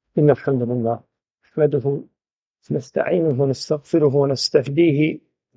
إن الحمد لله نحمده ونستعينه ونستغفره ونستهديه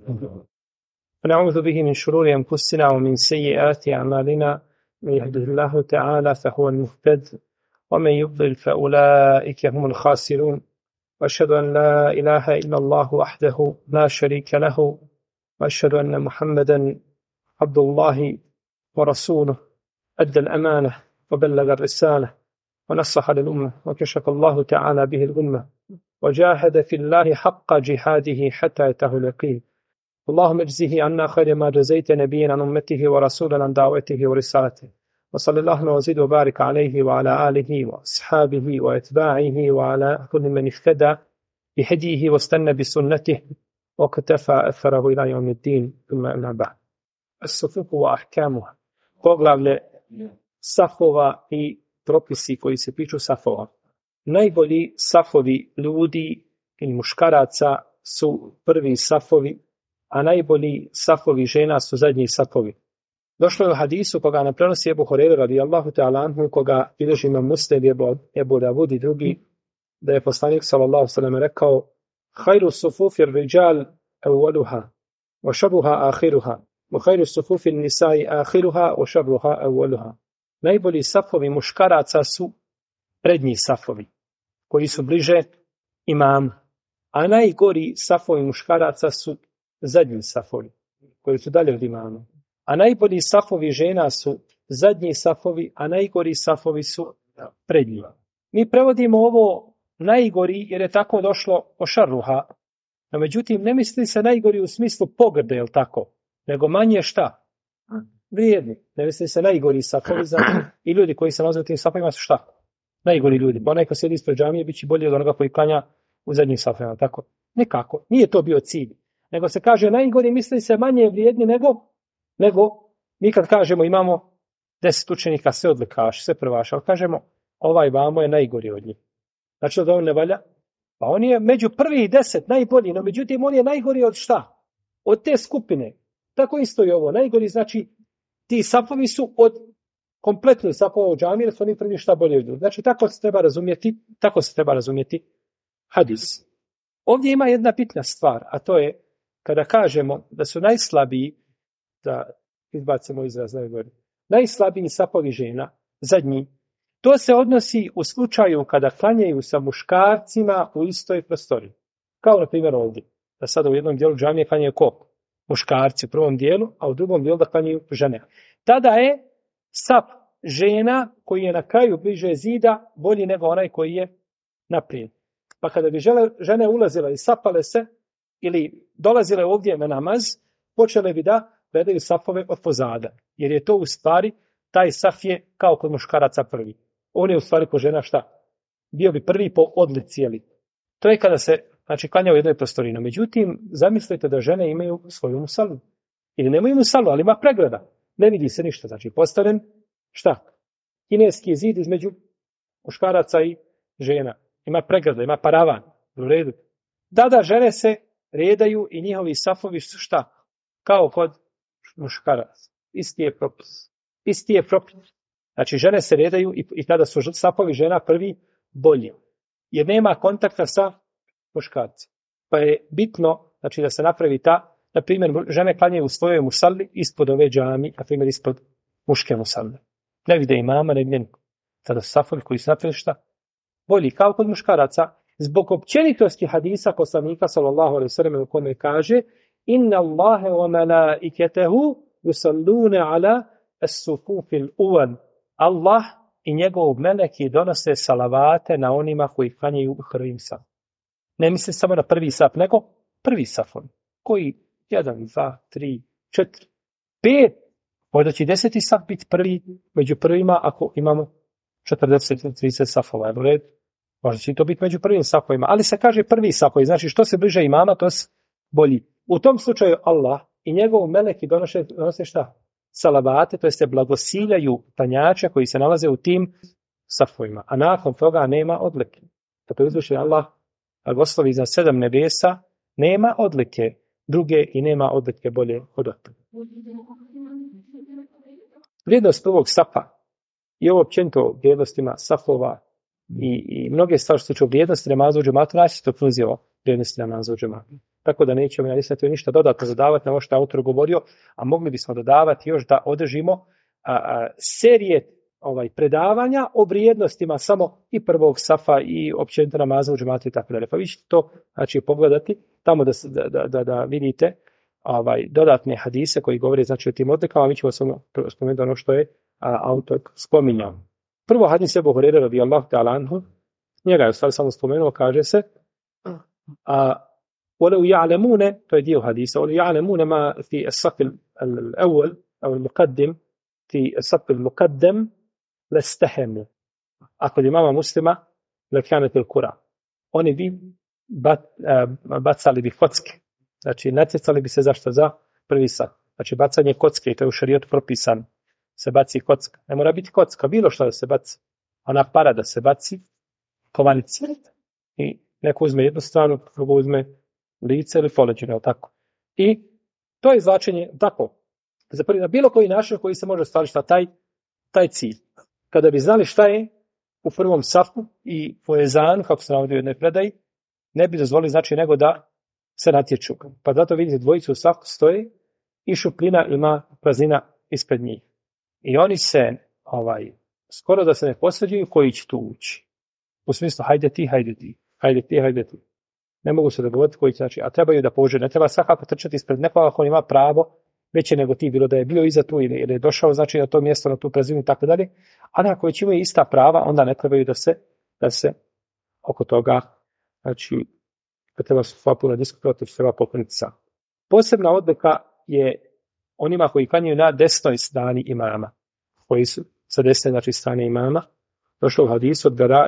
ونعوذ به من شرور أنفسنا ومن سيئات أعمالنا. من يهده الله تعالى فهو المهتد ومن يضلل فأولئك هم الخاسرون. وأشهد أن لا إله إلا الله وحده لا شريك له وأشهد أن محمدا عبد الله ورسوله أدى الأمانة وبلغ الرسالة ونصح للأمة وكشف الله تعالى به الغمة وجاهد في الله حق جهاده حتى أتاه اليقين. اللهم اجزه عنا خير ما جزيت نبيا عن أمته ورسولا عن دعوته ورسالته. وصلى الله وزد وبارك عليه وعلى آله وأصحابه وأتباعه وعلى كل من اهتدى بهديه واستنى بسنته وكتفى أثره إلى يوم الدين. ثم أما بعد. الصفوف وأحكامها. Poglavlje safova i propisi koji se tiču safova. Najbolji safovi ljudi i muškaraca su prvi safovi, a najbolji safovi žena su zadnji safovi. Došlo je u hadisu koga ne prenosi Ebu Hurajra radijallahu ta'ala anhu, koga bilježi Imam Muslim, Ebu Davud i drugi, da je poslanik sallallahu alejhi ve sellem rekao: "Khairu sufufi rijal awwaluha wa sharruha akhiruha wa khairu sufufi nisa'i akhiruha wa sharruha awwaluha." Najbolji safovi muškaraca su prednji safovi, koji su bliže imamu, a najgori safovi muškaraca su zadnji safovi, koji su dalje od imama. A najbolji safovi žena su zadnji safovi, a najgori safovi su prednji. Mi prevodimo ovo najgori jer je tako došlo o šarruha, no međutim ne misli se najgori u smislu pogrde, jel tako, nego manje šta? Vrijedni. Ne misli se najgori safovi, i ljudi koji se nalaze tim safovima su šta? Najgori ljudi. Bo onaj ko sjedi ispred džamije bit će bolji od onoga koji klanja u zadnjih safovima, tako? Nikako. Nije to bio cilj. Nego se kaže najgori, misli se manje vrijedni nego mi kad kažemo imamo 10 učenika, sve odlikaši, sve prvaši, ali kažemo ovaj vamo je najgori od njih. Znači da on ne valja? Pa on je među prvih 10 najbolji, no međutim on je najgori od šta? Od te skupine. Tako isto i ovo. Najgori znači ti safovi su od kompletnih safova u džamiji, jer su oni prvi šta bolje od njih. Znači tako se treba razumjeti hadis. Ovdje ima jedna bitna stvar, a to je kada kažemo da su najslabiji, da izbacimo izraz najslabiji safovi žena, zadnji, to se odnosi u slučaju kada klanjaju sa muškarcima u istoj prostoriji. Kao na primjer ovdje, da sada u jednom dijelu džamije klanjaju ko? Muškarci u prvom dijelu, a u drugom dijelu da klanjaju žene. Tada je saf žena koji je na kraju bliže zida bolji nego onaj koji je naprijed. Pa kada bi žene ulazile i sapale se ili dolazile ovdje na namaz, počele bi da gledaju safove od pozada. Jer je to u stvari, taj saf je kao kod muškaraca prvi. On je u stvari po žena šta? Bio bi prvi po odlici, jeli? To je kada se, znači, klanja u jednoj prostoriji. Međutim, zamislite da žene imaju svoju musalu. Ili nemaju musalu, ali ima pregleda. Ne vidi se ništa. Znači, postavljen, šta? Kineski zid između muškaraca i žena. Ima pregleda, ima paravan. U redu. Da žene se redaju i njihovi safovi su šta? Kao kod muškaraca. Isti je propis. Znači, žene se redaju i tada su safovi žena prvi bolji. Jer nema kontakta sa muškarci. Pa je bitno, znači, da se napravi na primjer, žene klanjaju u svojoj musalli ispod ove džami, na primjer ispod muške musalle. Ne vide imama, ne vide niko. Tada su safovi koji su napravili šta? Bolji, kao kod muškaraca, zbog općenitosti hadisa poslanika sallallahu alejhi ve sellem u kome kaže: "Inna Allahe wa malaikatahu yusalluna ala as-sufufil awwal." Allah i njegov meleki donose salavate na onima koji klanjaju u prvim safom. Ne misli samo na prvi saf, nego prvi safon. Koji 1, 2, 3, 4, 5, možda će 10. saf biti prvi među prvima ako imamo 40-30 safova. Je u redu? Možda će to biti među prvim safovima, ali se kaže prvi safovi. Znači što se bliže imama, to se bolji. U tom slučaju Allah i njegov meleki donose šta? Salavate, to se blagosiljaju tanjače koji se nalaze u tim safovima. A nakon toga nema odlike. Zato je uzvišen Allah blagoslovi za 7 nebesa, nema odlike druge i nema odlike bolje od toga. Vrijednost prvog safa i ovo općenito vrijednostima safova I mnoge stvari što se tiče vrijednosti namaza u džematu, naći to knuzio vrijednosti namaza u džematu. Tako da nećemo ništa dodatno dodavati na ovo što je autor govorio, a mogli bismo dodavati još da održimo serije predavanja o vrijednostima samo i prvog safa i općenito namaza u džematu i tako dalje. Pa vi ćete to znači pogledati tamo da vidite dodatne hadise koji govore znači o tim odlikama, mi ćemo samo spomenuti ono što je autor spominjao. Prvo hadis Ebu Hurajre radijallahu ta'ala anhu, njega je u stvari samo spomenuo, kaže se وَلَوْ يَعْلَمُونَ, to je dio hadisa, وَلَوْ يَعْلَمُونَ مَا فِي الصَّفِ الْأَوَّلِ أو المقدم في الصف المقدم لَاسْتَحَمُوا. A kod imama Muslima لَكَانَتِ الْكُرَى. Oni bi bacali bi kocke. Znači, natjecali bi se zašto? Za prvi sat. Znači, bacanje kocke, i to je u šarijetu propisano. Se baci kocka. Ne mora biti kocka, bilo što da se baci. Ona para da se baci, kovanica. I neko uzme jednu stranu, drugo uzme lice ili foleđine, tako. I to je izvlačenje tako. Na bilo koji način koji se može ostvariti taj cilj. Kada bi znali šta je u prvom safu i po ezanu, kako se navodi u jednoj predaji, ne bi dozvolili znači nego da se natječu. Pa zato vidite dvojicu u safu stoje i šupljina ima praznina ispred njih. I oni se skoro da se ne posveđuju koji će tu ući. U smislu hajde ti. Ne mogu se dogovoriti koji će, znači, a trebaju da pođe. Ne treba svakako trčati ispred nekoga ako on ima pravo veće nego ti, bilo da je bio iza tu ili je došao znači na to mjesto, na tu prazninu i tako dalje. A ako već imaju ista prava, onda ne trebaju da se oko toga, znači, kad treba puno diskutovati, treba pokloniti sam. Posebna odlika je onima koji klanjaju na desnoj strani imama, koji su sa desne znači strane imama. Došlo u hadisu od Bara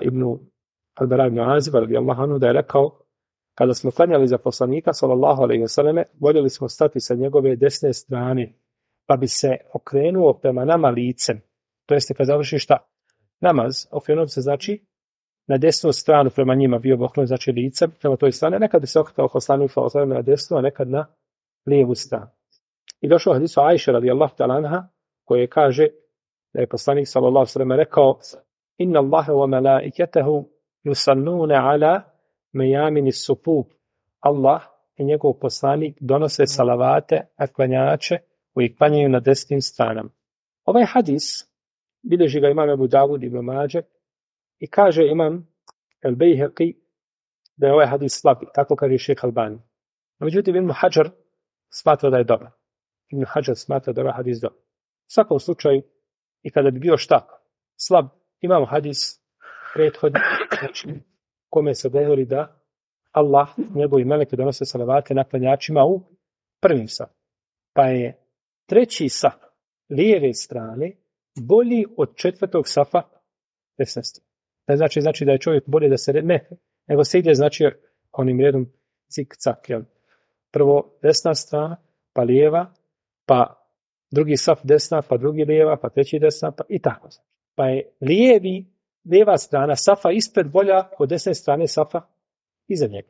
ibn Azib radijallahu anhu da je rekao, kada smo klanjali za poslanika sallallahu alejhi ve selleme, voljeli smo stati sa njegove desne strane, pa bi se okrenuo prema nama licem. To jeste kad završi šta? Namaz, okrenuo se znači na desnu stranu prema njima, bio bi okrenut znači licem prema toj strane, nekad bi se okretao poslanik sallallahu alejhi ve selleme na desnu, a nekad na lijevu stranu. I došao u hadisu Ajše radijallahu ta'ala anha, koje kaže da je poslanik sallallahu alejhi ve selleme rekao: Inna Allaha wa malaikatahu yusalluna ala mejamini sufuf. Allah i njegov poslanik donose salavate, a klanjače koji klanjaju na desnim stranama. Ovaj hadis bilježi ga imam Ebu Davud ibn Mađe i kaže imam El Bejheqi da je ovaj hadis slab, tako kaže Šejh Albani. Međutim, Ibn Hadžar smatra da je dobar. Ibn Hadžar smatra da je ovaj hadis dobar. U svakom slučaju, i kada bi bio šta slab, imamo hadis prethodni, znači, kome se govori da Allah, njegovi meleki donose salavate na klanjačima u prvim saf. Pa je treći saf lijeve strane bolji od četvrtog safa desne strane. Ne znači da je čovjek bolje da se ne, nego se ide znači onim redom cik-cak. Jel? Prvo desna strana, pa lijeva, pa drugi saf desna, pa drugi lijeva, pa treći desna, pa i tako. Pa je lijeva strana safa ispred bolja od desne strane safa iza njega.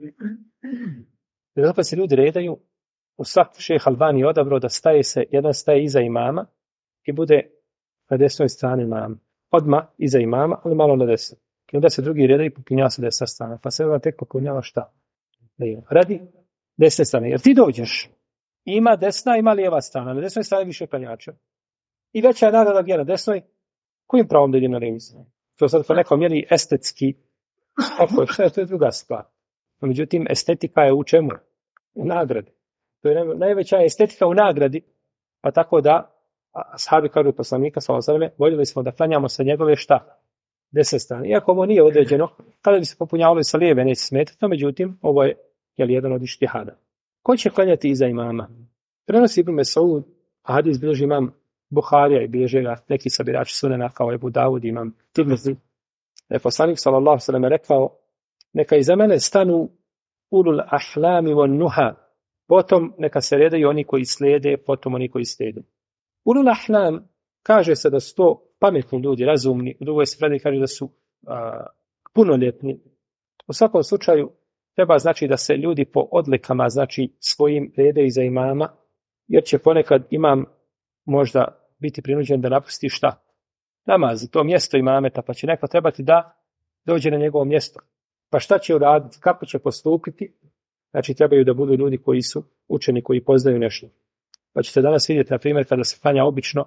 Zato kad se ljudi redaju, u saf Šejh Albani je odabrao da jedan staje iza imama i bude na desnoj strani imama. Odmah iza imama, ali malo na desnoj. I onda se drugi redaju i popunjava se desna strana. Pa se onda tek popunjava šta? Radi desne strane. Jer ti dođeš, ima desna, ima lijeva strana. Na desnoj strani više klanjača. I veća je nagrada gdje na desnoj. Kojim pravom da idem na lijevu stranu? To sad po nekom mjeri estetski. To je druga stvar. Međutim, estetika je u čemu? U nagradi. To je najveća estetika u nagradi. Pa tako da, ashabi kažu poslanika, voljeli smo da klanjamo sa njegove šta? Desne strane. Iako ovo nije određeno, kada bi se popunjavalo sa lijeve, neće smetati, no međutim, ovo je jedan od ištihada. Ko će klanjati iza imama? Prenosi Ibn Mes'ud, a hadis bilježi imam Buharija i bilježi ga neki sabirači sunena kao Ebu Davud, imam Tirmizi. Da je poslanik sallallahu alejhi ve sellem rekao: neka iza mene stanu ulul ahlami wan nuha. Potom neka se redaju oni koji slijede, potom oni koji slijede. Ulul ahlam kaže se da su to pametni ljudi, razumni, u drugoj strani kaže da su punoljetni. U svakom slučaju treba znači da se ljudi po odlikama znači svojim redaju iza imama, jer će ponekad imam možda biti prinuđen da napusti šta? Namaz, to mjesto imameta, pa će neko trebati da dođe na njegovo mjesto. Pa šta će uraditi, kako će postupiti? Znači trebaju da budu ljudi koji su učeni, koji poznaju nešto. Pa ćete danas vidjeti, na primjer, kada se klanja obično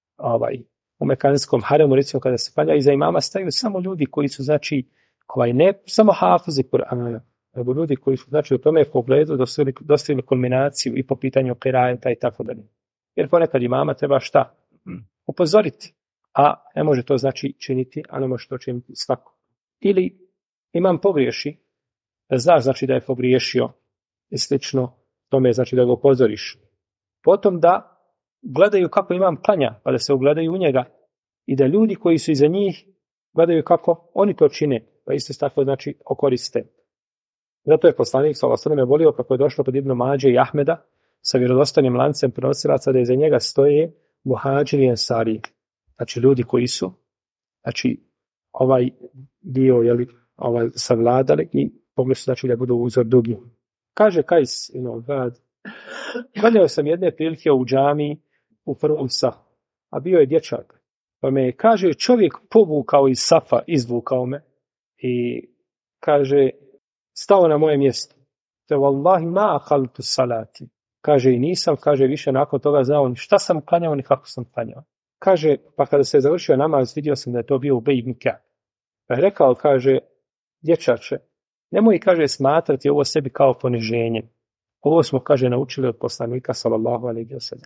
u mekanskom haremu, recimo kada se klanja, iza imama staju samo ljudi koji su, znači, ne samo hafizi Kur'ana, nego ljudi koji su, znači, u tome pogledu dostigli kulminaciju i po pitanju qiraeta i tako dalje. Jer ponekad imama treba šta? Upozoriti. A ne može to, znači, činiti, a ne može to činiti svako. Ili imam pogriješi, da znaš, znači, da je pogriješio i slično tome, znači, da ga upozoriš. Potom da gledaju kako imam klanja, pa da se ugledaju u njega i da ljudi koji su iza njih gledaju kako oni to čine, pa isto tako, znači, okoriste. Zato je poslanik sallallahu alejhi ve sellem volio, kako je došlo kod Ibn Mađe i Ahmeda sa vjerodostojnim lancem prenosilaca, da iza njega stoje muhadžiri i ensari, znači ljudi koji su, znači, ovaj dio, savladali i mogli su, znači, da budu uzor drugi. Kaže Kajs ibn Ubad, gledao sam jedne prilike u džamiji u prvom safu, a bio je dječak. Pa me, kaže, čovjek povukao iz safa, izvukao me i kaže, stao na moje mjesto. Te wallahi ma akaltu salati. Kaže, i nisam, kaže, više nakon toga znao ni šta sam klanjao, ni kako sam klanjao. Kaže, pa kada se je završio namaz, vidio sam da je to bio Ubej ibn Ka'b. Pa je rekao, kaže, dječače, nemoj, kaže, smatrati ovo sebi kao poniženje. Ovo smo, kaže, naučili od poslanika sallallahu alejhi ve sellem.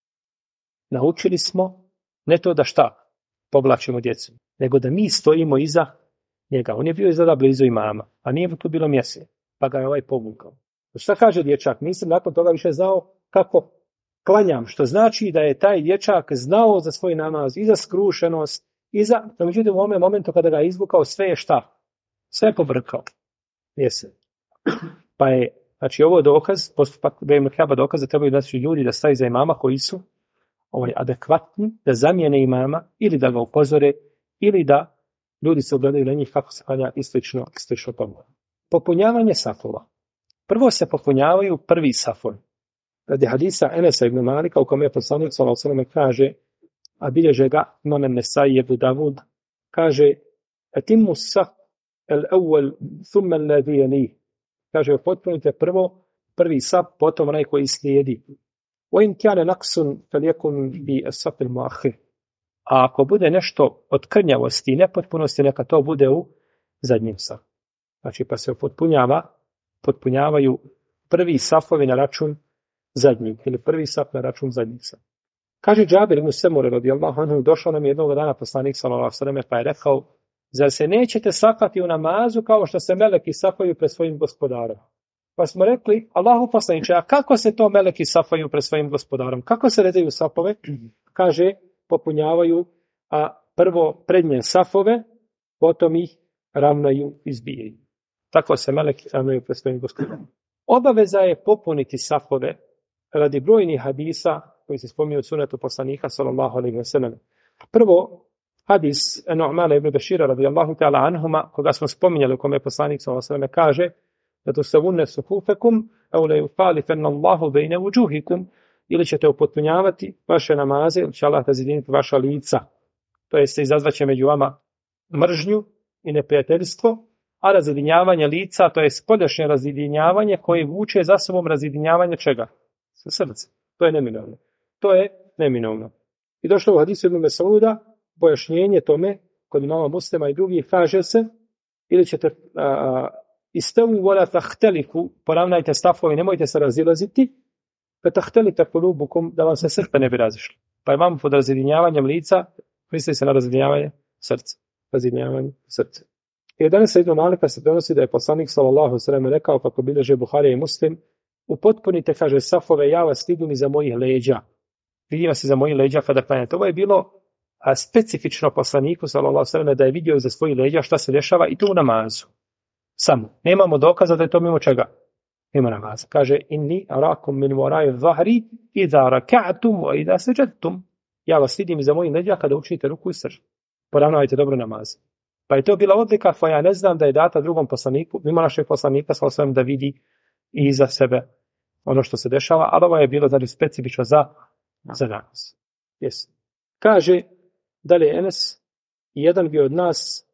Naučili smo ne to da šta povlačimo djecu, nego da mi stojimo iza njega. On je bio izgleda blizu imama, a nije tu bilo mjese, pa ga je ovaj povukao. Šta kaže dječak? Nisam nakon toga više znao kako klanjam, što znači da je taj dječak znao za svoj namaz i za skrušenost, no međutim u ovom momentu kada ga je izvukao, sve je šta? Sve je pobrkao. Mjese. Pa je, znači, ovo dokaz, postupak Ibn Ka'ba dokaz da trebaju znači ljudi da staju za imama koji su adekvatni, da zamijene imama ili da ga upozore, ili da ljudi se ugledaju na njih kako se klanja i slično tome. Popunjavanje safova. Prvo se popunjavaju prvi safovi. Radi hadisa Enesa ibn Malika, u kome je poslanik sallallahu alejhi ve sellem kaže, a bilježe ga Imam Nesai i Abu Davud, kaže, atimmu saf al-awwal thumma alladhi yali. Kaže, potpunite prvi saf, potom onaj koji slijedi. وَإِنْ كَانَ نَقْصٌ فَلْيَكُنْ بِالصَّفِ الْمُؤَخِّرِ. A ako bude nešto od krnjavosti i nepotpunosti, neka to bude u zadnjem safu. Znači, pa se potpunjavaju prvi safovi na račun zadnjih, ili prvi saf na račun zadnjih safa. Kaže Džabir ibn Semure radijallahu anhu, došao nam jednog dana poslanik sallallahu alejhi ve sellem, pa je rekao, zar se nećete sakati u namazu kao što se meleki safaju pred svojim gospodarom? Pa smo rekli, Allahu poslaniče, a kako se to meleki safaju pred svojim gospodarom? Kako se redaju safove? Kaže, popunjavaju prvo prednje safove, potom ih ravnaju i zbijaju. Tako se meleki ravnaju pred svojim gospodarom. Obaveza je popuniti safove radi brojnih hadisa koji se spominju od sunetu poslanika sallallahu alejhi ve sellem. Prvo, hadis Nu'mana ibn Bešira radijallahu ta'ala anhuma, koga smo spominjali, u kome poslanik sallallahu alejhi ve sellem kaže, da to savunne sufufekum, au le yufalifenna Allahu bejne vujuhikum, ili ćete upotpunjavati vaše namaze, ili će Allah razjediniti vaša lica. To jest, izazvaće među vama mržnju i neprijateljstvo, a razjedinjavanje lica, to je spoljašnje razjedinjavanje koje vuče za sobom razjedinjavanje čega? Srce. To je neminovno. I došlo u hadisu Ibn Mesauda, pojašnjenje tome, kod imama Muslima i drugih, kaže se, ili ćete istavu wala tahteliku, poravnajte stafove, nemojte se razilaziti, pa tahtelite kulubukum, da vam se srce ne bi razišlo. Pa imamo pod razjedinjavanjem lica, misli se na razjedinjavanje srca. Razjedinjavanje srca. I danas se Ibn Malika se donosi da je poslanik sallallahu alejhi ve sellem rekao, kako bilježe Buharija i Muslim, upotpunite, kaže, safove, ja vas vidim iza mojih leđa. Vidim vas iza mojih leđa kada klanjate. Ovo je bilo specifično poslaniku sallallahu alejhi ve sellem da je vidio iza svojih leđa šta se dešava i to u namazu. Samo. Nemamo dokaza da je to mimo čega? Mimo namaza. Kaže, inni arakum min warai zahri idha raka'tum wa idha sajadtum. Ja vas vidim iza mojih leđa kada učinite ruku i srž. Poravnajte dobro namaz. Pa je to bila odlika koja ja ne znam da je data drugom poslaniku, mimo našeg poslanika sallallahu alejhi ve sellem, da vidi i iza sebe ono što se dešava, ali ovo je bilo znači specifično za danas. Yes. Kaže dalje Enes, jedan bi od nas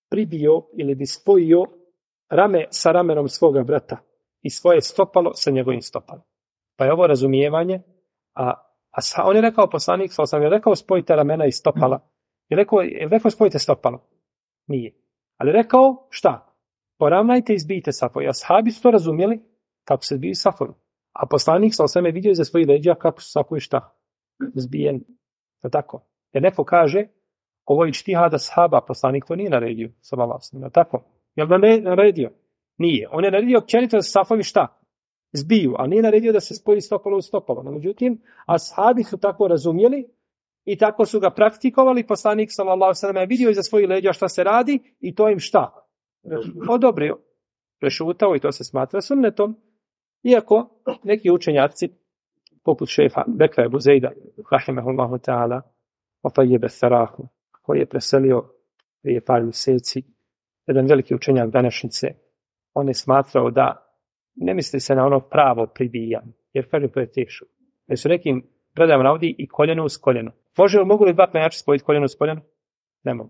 pribio ili bi spojio rame sa ramenom svoga brata i svoje stopalo sa njegovim stopalom. Pa je ovo razumijevanje, a on je rekao, poslanik sam je rekao spojite ramena i stopala. Je rekao spojite stopalo. Nije. Ali rekao šta? Poravnajte i zbijte safove. Ashabi su to razumjeli kako se zbiju safovi. A poslanik sam je vidio za svoji leđa kako su safovi šta? Zbijeni. Tako. Jer neko kaže, ovo je ijtihad ashaba, poslanik to nije naredio. Tako. Jel da ne naredio? Nije. On je naredio općenito da se safovi šta? Zbiju, a nije naredio da se spoji stopalo u stopalo. No, međutim, ashabi su tako razumjeli i tako su ga praktikovali. Poslanik sallallahu alejhi ve sellem je vidio iza svojih leđa šta se radi i to im šta? Odobrio. Prešutao i to se smatra sunnetom. Iako neki učenjaci, poput šeha Bekra Ebu Zejda, rahimehullahu ta'ala, Otajjebe Sarahu, koji je preselio prije par mjeseci, jedan veliki učenjak današnjice, on je smatrao da ne misli se na ono pravo pribijanje, jer kaže to je teško. Jer su nekim predajama navodi i koljeno uz koljeno. Mogu li dva klanjača spojiti koljeno uz koljeno? Ne mogu.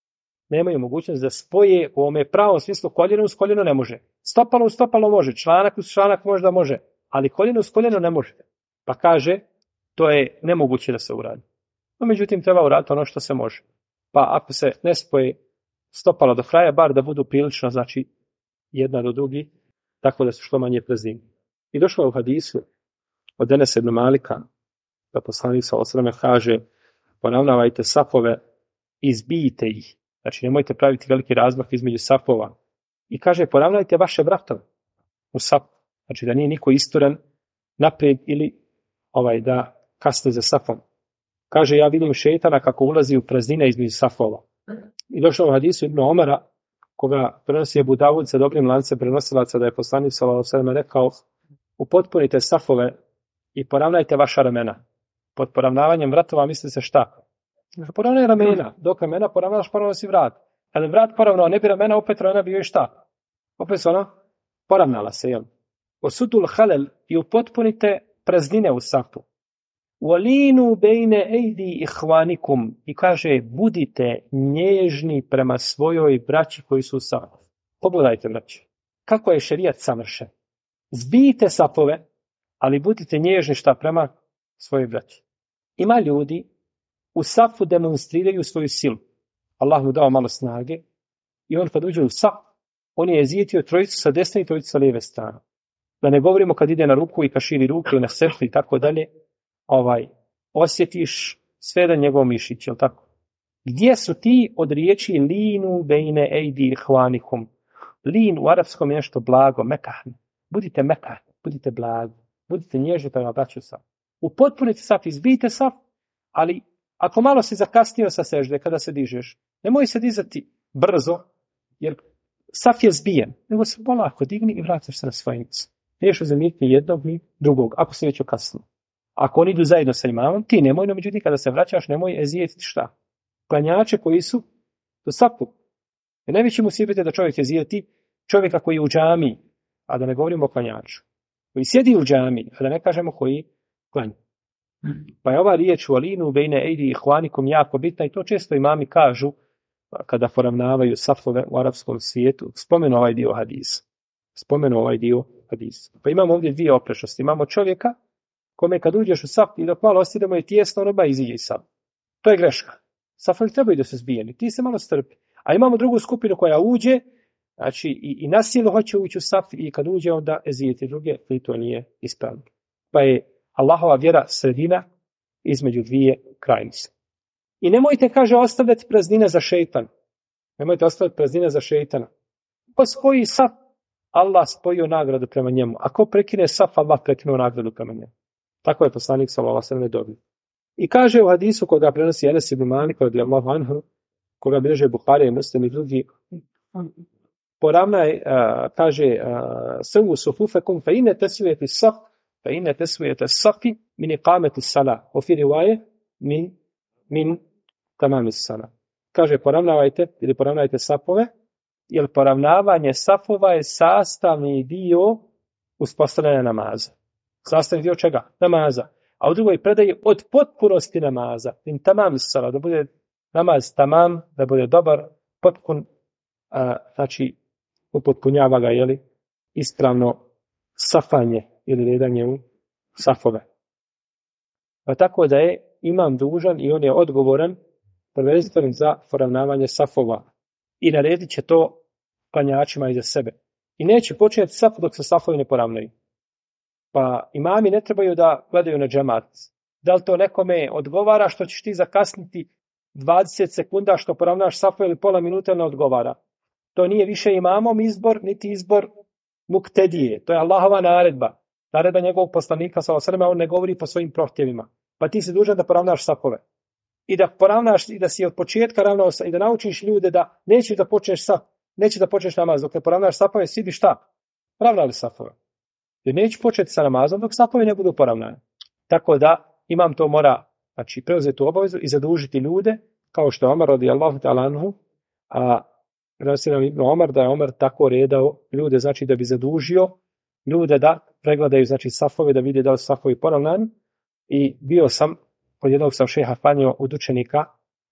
Nemaju mogućnost da spoje u ovome pravom smislu koljeno uz koljeno ne može. Stopalo uz stopalo može, članak uz članak možda može, ali koljeno uz koljeno ne može. Pa kaže, to je nemoguće da se uradi. No, međutim, treba uraditi ono što se može. Pa ako se ne spoje stopalo do kraja, bar da budu prilično, znači, jedna do drugi, tako da su što manje praznine. I došlo je u hadisu od Enes ibn Malika, da poslanik sallallahu alejhi ve sellem kaže, poravnavajte safove i zbijte ih. Znači, nemojte praviti veliki razmak između safova. I kaže, poravnajte vaše bratove u safu. Znači, da nije niko isturen naprijed ili da kasne za safom. Kaže, ja vidim šejtana kako ulazi u praznine između safova. I došlo u hadisu Ibn Omara, koga prenosi Abu Davud sa dobrim lancem prenosilaca, da je poslanik sallallahu alejhi ve sellem rekao, upotpunite safove i poravnajte vaša ramena. Pod poravnavanjem vratova misli se šta? Poravnaj ramena. Dok ramena poravnaš, poravnaš si vrat. Ali vrat poravnao, ne bi ramena, opet ramena bio i šta? Opet se poravnala se, jel? Osudul halel i upotpunite praznine u safu. Walinu bejne ejdi ihvanikum i kaže, budite nježni prema svojoj braći koji su u safu. Pogledajte, braći, kako je šerijat savršen. Zbijte safove, ali budite nježni šta prema svojoj braći. Ima ljudi u safu demonstriraju svoju silu. Allah mu dao malo snage i on kad uđe u saf, on je zijetio trojicu sa desne i trojicu sa lijeve strane. Da ne govorimo kad ide na ruku i kad širi ruku i na srcu i tako dalje, osjetiš sve da njegov mišić, jel tako? Gdje su ti od riječi linu bejne ejdi hvanikum? Lin u arapskom je nešto blago, mekahne. Budite mekahne, budite blagi, budite nježni prema braću saf. Upotpunite saf, izbijte saf, ali ako malo si zakasnio sa sežde kada se dižeš, nemoj se dizati brzo, jer saf je zbijen, nego se polako digni i vratiš se na svoje mjesto. Niješ uzemljiti ni jednog ni drugog, ako si već okasnio. Ako oni idu zajedno sa imamom, ti nemoj, no međutim kada se vraćaš, nemoj ezijetiti šta? Klanjače koji su do safu. Jer najveći musibet je da čovjek ezijeti čovjeka koji je u džamiji, a da ne govorimo o klanjaču. Koji sjedi u džamiji, a da ne kažemo koji klanja. Pa je ova riječ u alinu bejne ejdi ihvanikum jako bitna i to često imami kažu kada poravnavaju safove u arapskom svijetu. Spomenu ovaj dio hadisa. Pa imamo ovdje dvije oprečnosti. Imamo čovjeka kome kad uđeš u saf i dok malo ostidemo je tijesno, roba iziđe iz saf. To je greška. Safovi trebaju da su zbijeni. Ti se malo strpi. A imamo drugu skupinu koja uđe, znači i na silu hoće ući u saf i kad uđe onda ezijeti druge, i to nije ispravno. Pa je Allahova vjera sredina između dvije krajnosti. I nemojte, kaže, ostavljati praznine za šejtan. Nemojte ostavljati praznine za šejtana. Ko spoji saf, Allah spojio nagradu prema njemu. Ako prekine saf, Allah prekinuo nagradu prema njemu. Tako je poslanik sallallahu alejhi ve sellem dobio. I kaže u hadisu koga prenosi Enes ibn Malik radijallahu anhu, koga bilježe Buhari i Muslim i drugi, poravnaj, kaže, sawu sufufekum fa inna taswiyat as-saf fa inna taswiyat as-safi min iqamati as-salah wa fi riwaye min tamam as-salah. Kaže, poravnajte safove, jer poravnavanje safova je sastavni dio uspostavljanja namaza. Sastavni dio čega? Namaza. A u drugoj predaji od potpunosti namaza. In tamam as-salah, da bude namaz tamam, da bude dobar, potpun znači upotpunjava ga, jeli, ispravno safanje ili redanje u safove. Pa tako da je imam dužan i on je odgovoran prvenstveno za poravnavanje safova i naredit će to klanjačima iza sebe. I neće početi saf dok se safovi ne poravnaju. Pa imami ne trebaju da gledaju na džemat. Da li to nekome odgovara što ćeš ti zakasniti 20 sekunda što poravnaš safove ili pola minuta, ne odgovara. To nije više imamom izbor, niti izbor muktedije. To je Allahova naredba. Naredba njegovog poslanika, on ne govori po svojim prohtjevima. Pa ti si dužan da poravnaš safove. I da poravnaš, i da si od početka ravnao i da naučiš ljude da nećeš da počneš neće da počneš namaz. Dok ne poravnaš safove, svi bi šta? Ravnali safove. Jer neće početi sa namazom dok safovi ne budu poravnani. Tako da imam to mora, znači, preuzeti tu obavezu i zadužiti ljude, kao što je Omar radijallahu ta'ala anhu, a Rasulullah ibn Omar, da je Omar tako redao ljude, znači da bi zadužio ljude da pregledaju, znači, safove, da vide da li su safovi poravnani. I bio sam, kod jednog sam šeha klanjao od učenika,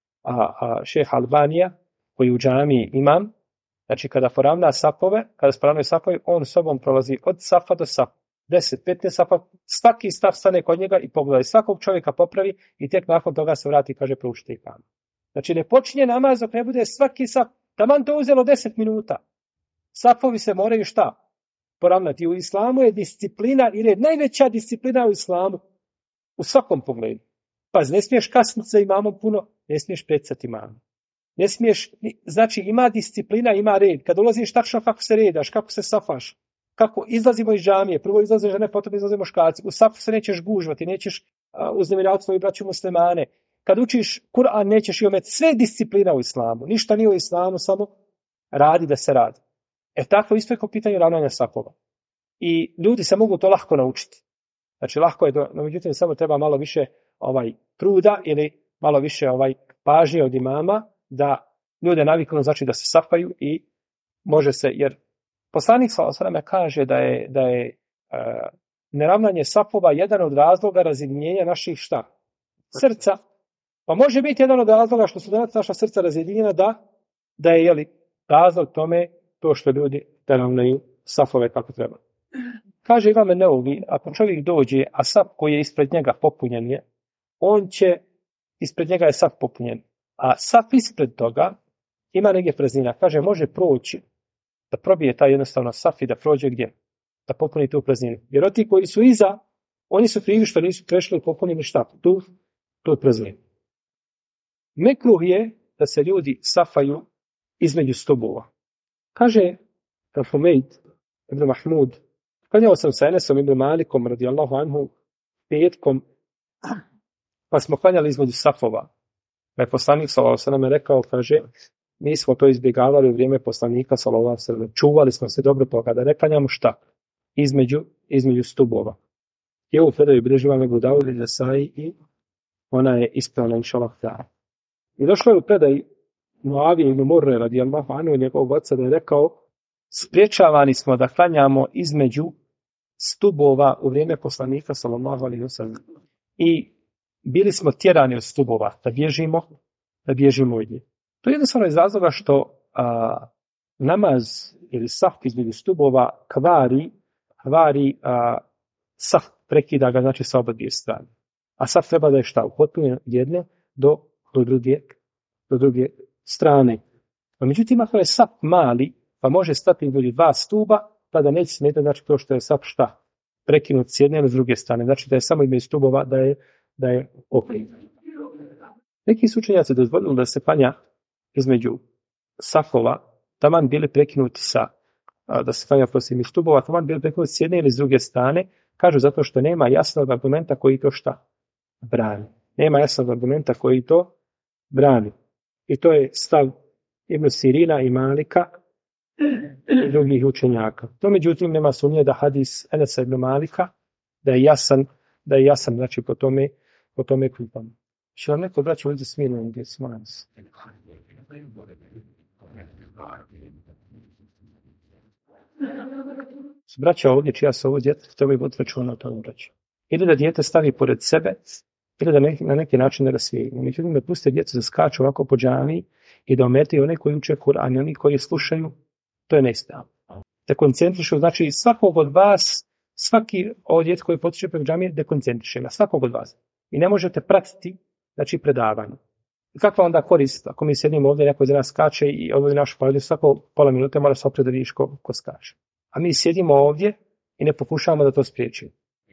šeha Albanija, koji u džamiji imam, znači kada poravna safove, kada se poravnaju safovi, on sobom prolazi od safa do safa, 10-15 safa, svaki saf stane kod njega i pogleda, svakog čovjeka popravi i tek nakon toga se vrati i kaže proučite ikamet. Znači ne počinje namaz dok ne bude svaki saf, taman to uzelo 10 minuta. Safovi se moraju šta? Poravnati. U islamu je disciplina i red, najveća disciplina u islamu u svakom pogledu. Pa ne smiješ kasniti za imamom puno, ne smiješ pecati imamom. Ne smiješ, znači ima disciplina, ima red. Kad ulaziš tačno kako se redaš, kako se safaš, kako izlazimo iz džamije, prvo izlaze žene, potom izlaze muškarci. U safu se nećeš gužvati, nećeš uznemiravati svoju braću muslimane. Kad učiš Kur'an, nećeš i ometi. Sve je disciplina u islamu. Ništa nije u islamu, samo radi da se radi. Tako isto je kao pitanje ravnanja safova. I ljudi se mogu to lahko naučiti. Znači lahko je to, no međutim samo treba malo više truda ili malo više pažnje od imama da ljude naviknu, znači da se safaju i može se, jer poslanik sallallahu alejhi ve sellem kaže da je neravnanje safova jedan od razloga razjedinjenja naših šta? Srca. Pa može biti jedan od razloga što su danas naša srca razjedinjena da je razlog tome to što ljudi da ravnaju safove kako treba. Kaže Imam Nevevi, ako čovjek dođe, a saf koji je ispred njega popunjen je, on će, ispred njega je saf popunjen, a saf ispred toga ima negdje praznina. Kaže, može proći, da probije taj jednostavno saf i da prođe gdje? Da popuni tu prazninu. Jer ti koji su iza, oni su krivi što nisu prešli i popunili šta? Tu prazninu. Mekruh je da se ljudi safaju između stubova. Kaže Humeid ibn Mahmud, klanjao sam sa Enesom ibn Malikom radijallahu anhu petkom, pa smo klanjali između safova. Pa je poslanik sallallahu alejhi ve sellem rekao, kaže, mi smo to izbjegavali u vrijeme poslanika sallallahu alejhi ve sellem. Čuvali smo se dobro toga da ne klanjamo šta? Između stubova. I ovu predaju bilježi Imam Ebu Davud i Nesai i ona je ispravna inšallah ta'ala. I došlo je u predaj Muavije ibn Murre radijallahu anhu od njegovog oca da je rekao, spriječavani smo da klanjamo između stubova u vrijeme poslanika sallallahu alejhi ve sellem. I bili smo tjerani od stubova da bježimo od njih. To je jednostavno iz razloga što namaz ili saf između stubova kvari saf, prekida ga, znači sa oba dvije strane. A saf treba da je šta? Upotpunjen od jedne do druge strane. A međutim, ako je saf mali, pa može stati između dva stuba, tada neće smetati, znači to što je saf šta? Prekinut s jedne ili s druge strane. Znači da je samo između stubova da je okrenut. Neki su učenjaci dozvolili da se klanja između safova, taman bili prekinuti da se klanja poslije stubova, taman bili prekinuti s jedne ili s druge strane, kažu zato što nema jasnog argumenta koji to šta brani. Nema jasnog argumenta koji to brani. I to je stav Ibn Sirina i Malika i drugih učenjaka. To međutim nema sumnje da hadis Enesa ibn Malika da je jasan, znači po tome klupamo. Će vam neko braći ovdje smirno gdje smo nas? Braća ovdje, čija su ovo djete, to bi voditi računa o tome braća. Ili da dijete stavi pored sebe, ili da na neki način ne rasvijeju. Međutim, da puste djecu da skaču ovako po džamiji i da ometaju one koji uče Kur'an i oni koji slušaju, to je neispravno. Da koncentrišu, znači svakog od vas, svaki od djece koji potiče preko džamije, da koncentriše na svakog od vas. I ne možete pratiti, znači, predavanje. Kakva onda korist, ako mi sjedimo ovdje, neko iz nas skače i ovo je naš porodicu, svako pola minute mora se opred da vidiš ko skače. A mi sjedimo ovdje i ne pokušavamo da to spriječimo.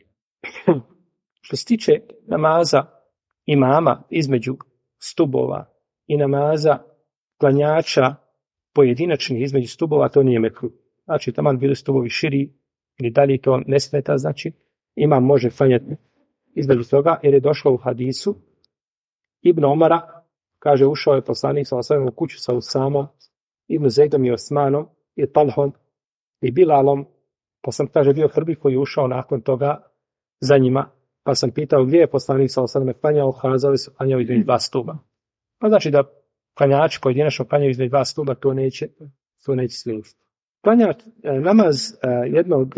Što se tiče namaza imama između stubova i namaza klanjača pojedinačnih između stubova, to nije mekruh. Znači, taman bili stubovi širi ili dalje, to ne smeta, znači, imam može klanjati između toga, jer je došlo u hadisu Ibn Omara, kaže, ušao je poslanik sa osvijem u kuću sa Usamom, Ibn Zejdom i Osmanom, i Talhom, i Bilalom, pa sam, kaže, bio prvi koji je ušao nakon toga za njima, pa sam pitao gdje je poslanik sa osvijem klanjao, kazali su klanjao između dva stuba. Pa znači da klanjači pojedinačno klanjaju između dva stuba, to neće slijediti. Klanjati namaz jednog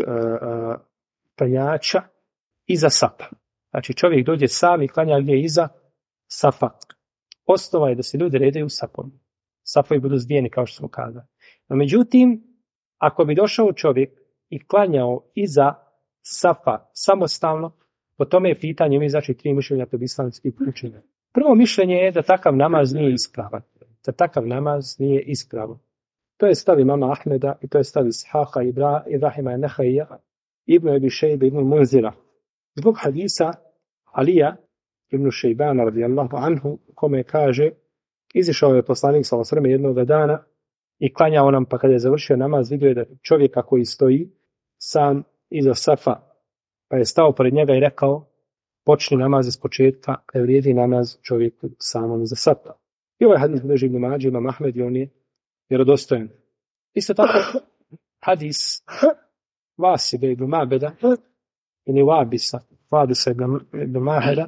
klanjača iza safa. Znači čovjek dođe sam i klanja gdje iza safa. Osnova je da se ljudi redaju safom. Safovi budu zbijeni, kao što smo kazali. No, međutim, ako bi došao čovjek i klanjao iza safa samostalno, po tome je pitanje, mi znači 3 mišljenja kod islamskih učenjaka. Prvo mišljenje je da takav namaz nije ispravan. Da takav namaz nije ispravan. To je stav imama Ahmeda i to je stav Ishaqa, Ibrahima Nehaija, Ibn Abi Šejbe, Ibn Munzira. Zbog hadisa Alija ibn Šejbana radijallahu anhu, kome kaže, izišao je poslanik sallallahu alejhi ve sellem jednoga dana i klanjao nam, pa kada je završio namaz, vidio je da čovjeka koji stoji sam iza safa, pa je stao pored njega i rekao, počni namaz iz početka, ne vrijedi namaz čovjeku samom iza safa. I ovaj hadis bilježi Ibn Mađe, imam Ahmed, i on je vjerodostojan. Isto tako hadis Vasida ibn Mabeda ili Vabisa ibn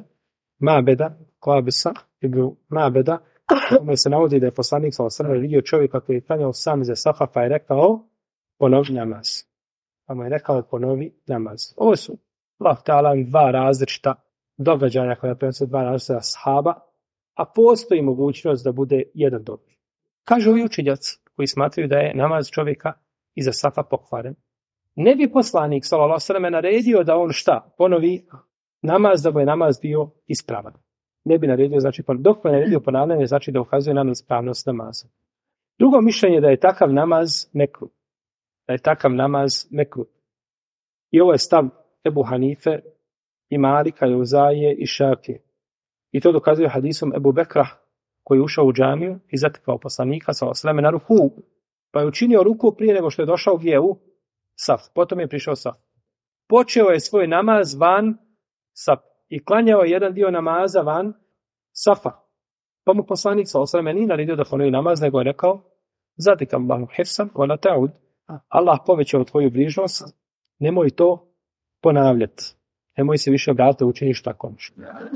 Mabeda, Qabisa ibn Mabeda, kome se navodi da je poslanik sallallahu alejhi ve sellem vidio čovjeka koji je klanjao sam iza safa, pa je rekao ponovi namaz. Pa mu je rekao ponovi namaz. Ovo su Allah ta'ala dva različita događanja koja prenosi dva različita ashaba, a postoji mogućnost da bude jedan dobar. Kažu ovi učenjaci koji smatraju da je namaz čovjeka iza safa pokvaren. Ne bi poslanik sallallahu alejhi ve sellem naredio da on šta? Ponovi namaz, da mu je namaz bio ispravan. Ne bi naredio, znači dok ne naredio ponavljanje, znači da ukazuje na ispravnost namaza. Drugo mišljenje je da je takav namaz mekruh. Da je takav namaz mekruh. I ovo je stav Ebu Hanife i Malika i Uzaije i Šafije. I to dokazuje hadisom Ebu Bekra koji je ušao u džamiju i zatekao poslanika sallallahu alejhi ve sellem na ruku. Pa je učinio ruku prije nego što je došao gdje u saf. Potom je prišao saf. Počeo je svoj namaz van saf i klanjao jedan dio namaza van safa. Pa mu poslanik sallallahu alejhi ve sellem nije naredio da ponovi namaz, nego je rekao: "Zadika Allahu hifsan wa la ta'ud." Allah povećao tvoju brižnost, nemoj to ponavljati. Nemoj se više vratiti, učiniš tako nešto.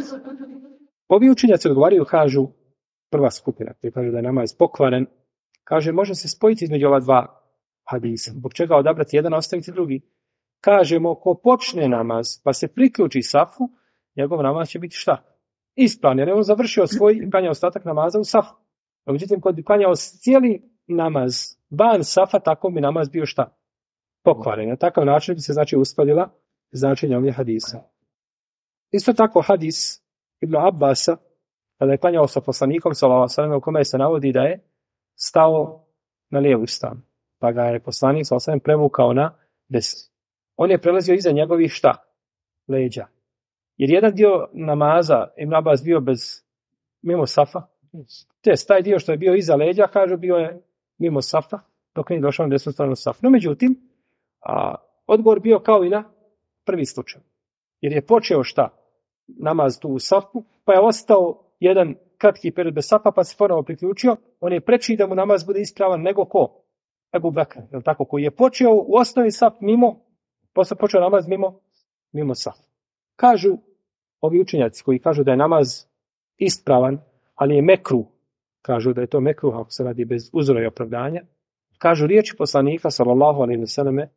Ovi učenjaci odgovaraju, kažu, prva skupina, koji kažu da je namaz pokvaren, kaže, može se spojiti između ova dva hadisa. Zbog čega odabrati jedan, ostaviti drugi? Kažemo, ko počne namaz, pa se priključi safu, njegov namaz će biti šta? Ispravan, jer je on završio svoj i klanjao ostatak namaza u safu. Međutim, kod bi klanjao cijeli namaz van safa, tako bi namaz bio šta? Pokvaren. Na takav način bi se, znači, uskladila značenje ovih hadisa. Isto tako hadis Ibn Abbasa, kada je klanjao sa poslanikom, sallallahu alejhi ve sellem, u kome se navodi da je stao na lijevu stranu. Pa ga je poslanik, sallallahu alejhi ve sellem, prevukao na desnu. On je prelazio iza njegovih šta? Leđa. Jer jedan dio namaza Ibn Abbas bio mimo safa. Taj dio što je bio iza leđa, kažu, bio je mimo safa, dok nije došao na desnu stranu safa. No, međutim, odgovor bio kao i na prvi slučaj. Jer je počeo šta? Namaz tu u safu, pa je ostao jedan kratki period bez safa, pa se ponovo priključio. On je preči da mu namaz bude ispravan nego ko? Ebu Bekr, je li tako? Koji je počeo u osnovi saf mimo, posle počeo namaz mimo saf. Kažu ovi učenjaci koji kažu da je namaz ispravan, ali je mekruh, kažu da je to mekruh ako se radi bez uzora i opravdanja, kažu riječi poslanika sallallahu alejhi ve selleme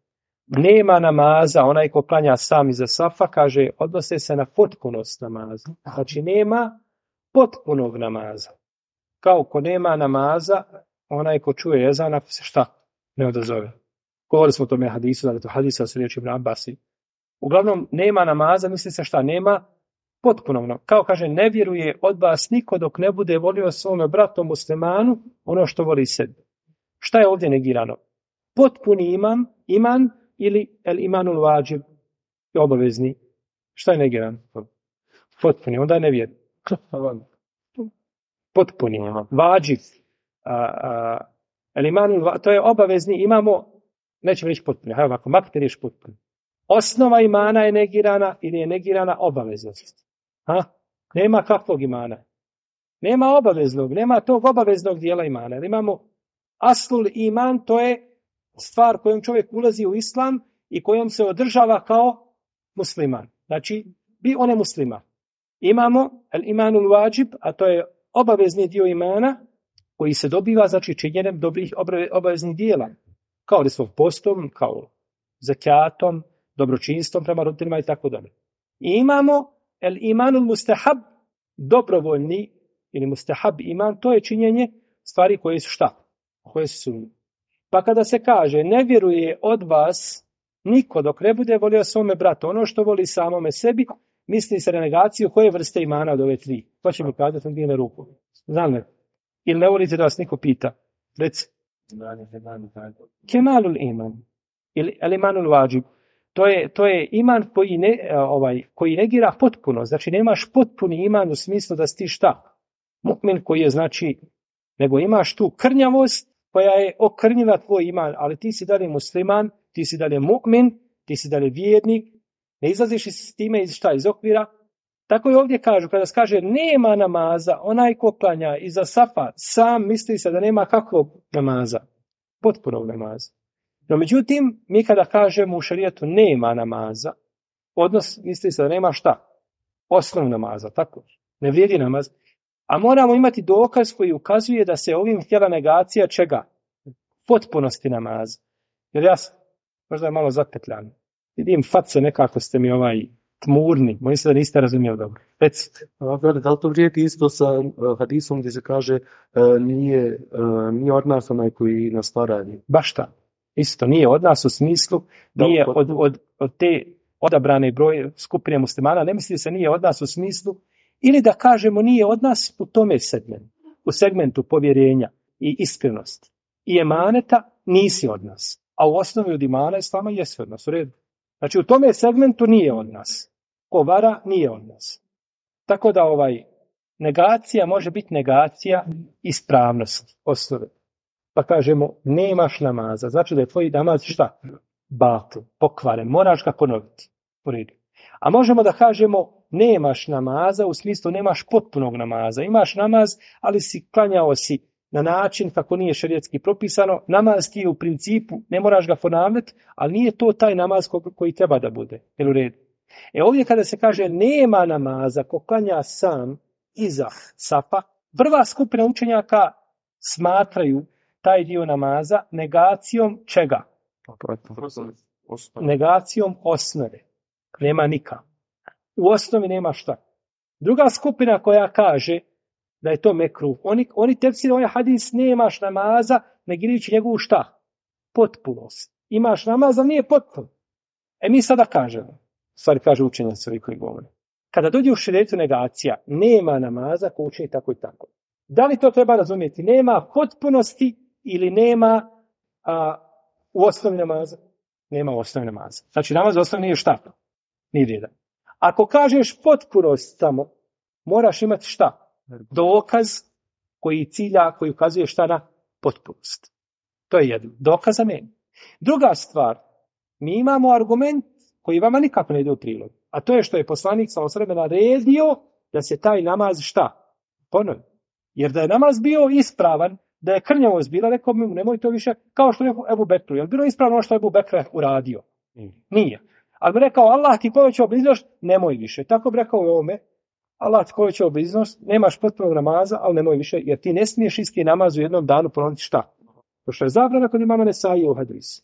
nema namaza, onaj ko klanja sam iza safa, kaže, odnose se na potpunost namaza. Znači, nema potpunog namaza. Kao ko nema namaza, onaj ko čuje jezan, ako se šta ne odazove. Govorili smo o tome hadisu, da je to hadisa sa riječi Ibn Abasi. Uglavnom, nema namaza, misli se šta, nema potpunog. Kao kaže, ne vjeruje od vas niko dok ne bude volio svome bratu muslimanu ono što voli sebi. Šta je ovdje negirano? Potpuni iman ili el imanul vađib, obavezni. Šta je negirano? Potpuni, onda ne vjeruje. Potpuni, vađib. El imanul, to je obavezni, imamo, nećemo reći potpuni, hajde ovako, maknite riječ potpuni. Osnova imana je negirana ili je negirana obaveznost. Nema kakvog imana. Nema obaveznog, nema tog obaveznog dijela imana. Jer imamo aslul iman, to je stvar kojom čovjek ulazi u islam i kojom se održava kao musliman. Znači, on je musliman. Imamo el imanul vađib, a to je obavezni dio imana koji se dobiva, znači, činjenjem dobrih obaveznih dijela. Kao recimo postom, kao zakatom, dobročinstvom prema roditeljima i tako dalje. I imamo el imanul mustahab, dobrovoljni ili mustahab iman, to je činjenje stvari koje su šta? Koje su. Pa kada se kaže ne vjeruje od vas niko dok ne bude volio svome bratu ono što voli samome sebi, misli se na negaciju koje vrste imana od ove tri. To će mi kazati, on digne ruku. Znam li? Ili ne volite da vas niko pita? Reci. Kemalul iman. Ili el imanul vađib. To je iman koji negira potpuno. Znači nemaš potpuni iman u smislu da si ti šta? Mu'min koji je znači, nego imaš tu krnjavost koja je okrnjila tvoj iman, ali ti si dalje musliman, ti si dalje mu'min, ti si dalje vjernik, ne izlaziš iz time iz okvira. Tako i ovdje kažu, kada se kaže nema namaza, onaj ko klanja iza safa, sam misli se da nema kakvog namaza, potpunog namaza. No međutim, mi kada kažemo u šarijetu nema namaza, odnos misli se da nema šta? Osnov namaza, tako? Ne vrijedi namaz. A moramo imati dokaz koji ukazuje da se ovim htjela negacija čega? Potpunosti namaza. Jer ja možda je malo zapetljan. Vidim face nekako ste mi tmurni. Mojim se da niste razumijeli dobro. Recite. Da li to vrijedi isto sa hadisom gdje se kaže nije od nas onaj koji nas radi? Baš ta. Isto nije od nas u smislu, nije od te odabrane skupine muslimana, ne misli se nije od nas u smislu, ili da kažemo nije od nas u tome segmentu, u segmentu povjerenja i iskrenosti. I emaneta nisi od nas, a u osnovi od imana islama jesi od nas, u redu. Znači u tome segmentu nije od nas, ko vara nije od nas. Tako da negacija može biti negacija ispravnosti osnove. Pa kažemo, nemaš namaza. Znači da je tvoj namaz šta? Batil, pokvaren. Moraš ga ponoviti. U redu. A možemo da kažemo, nemaš namaza, u smislu nemaš potpunog namaza. Imaš namaz, ali klanjao si na način kako nije šerijetski propisano. Namaz ti je u principu, ne moraš ga ponavljati, ali nije to taj namaz koji treba da bude. Jel u redu? Ovdje kada se kaže nema namaza, ko klanja sam iza safa, prva skupina učenjaka smatraju taj dio namaza negacijom čega? Negacijom osnove. Nema nikak. U osnovi nema šta. Druga skupina koja kaže da je to mekruh. Oni tefsire ovaj hadis nemaš namaza negirajući njegovu šta? Potpunost. Imaš namaz, ali nije potpun. Mi sada kažemo, stvari kaže učenjaci ovi koji govore. Kada dođe u šerijetu negacija, nema namaza ko učini tako i tako. Da li to treba razumjeti? Nema potpunosti ili nema u osnovi namaza? Nema u osnovi namaza. Znači namaz u osnovi nije šta? Nije vrijedan. Ako kažeš potpunost samo, moraš imati šta? Dokaz koji cilja, koji ukazuje šta na potpunost. To je jedno. Dokaz za meni. Druga stvar, mi imamo argument koji vama nikako ne ide u prilog. A to je što je poslanik sallallahu alejhi ve sellem naredio da se taj namaz šta? Ponovi. Jer da je namaz bio ispravan, da je krnjavost bila, rekao mi nemoj to više, kao što je Ebu Bekru. Je li bilo ispravno ono što je Ebu Bekr uradio? Nije. Ali bi rekao, Allah ti povećao bliznost, nemoj više. Tako bi rekao i ovome, Allah ti povećao bliznost, nemaš potpunog namaza, ali nemoj više, jer ti ne smiješ isti namaz u jednom danu ponoviti šta? To što je zabrana kod imama Nesaije u hadisu.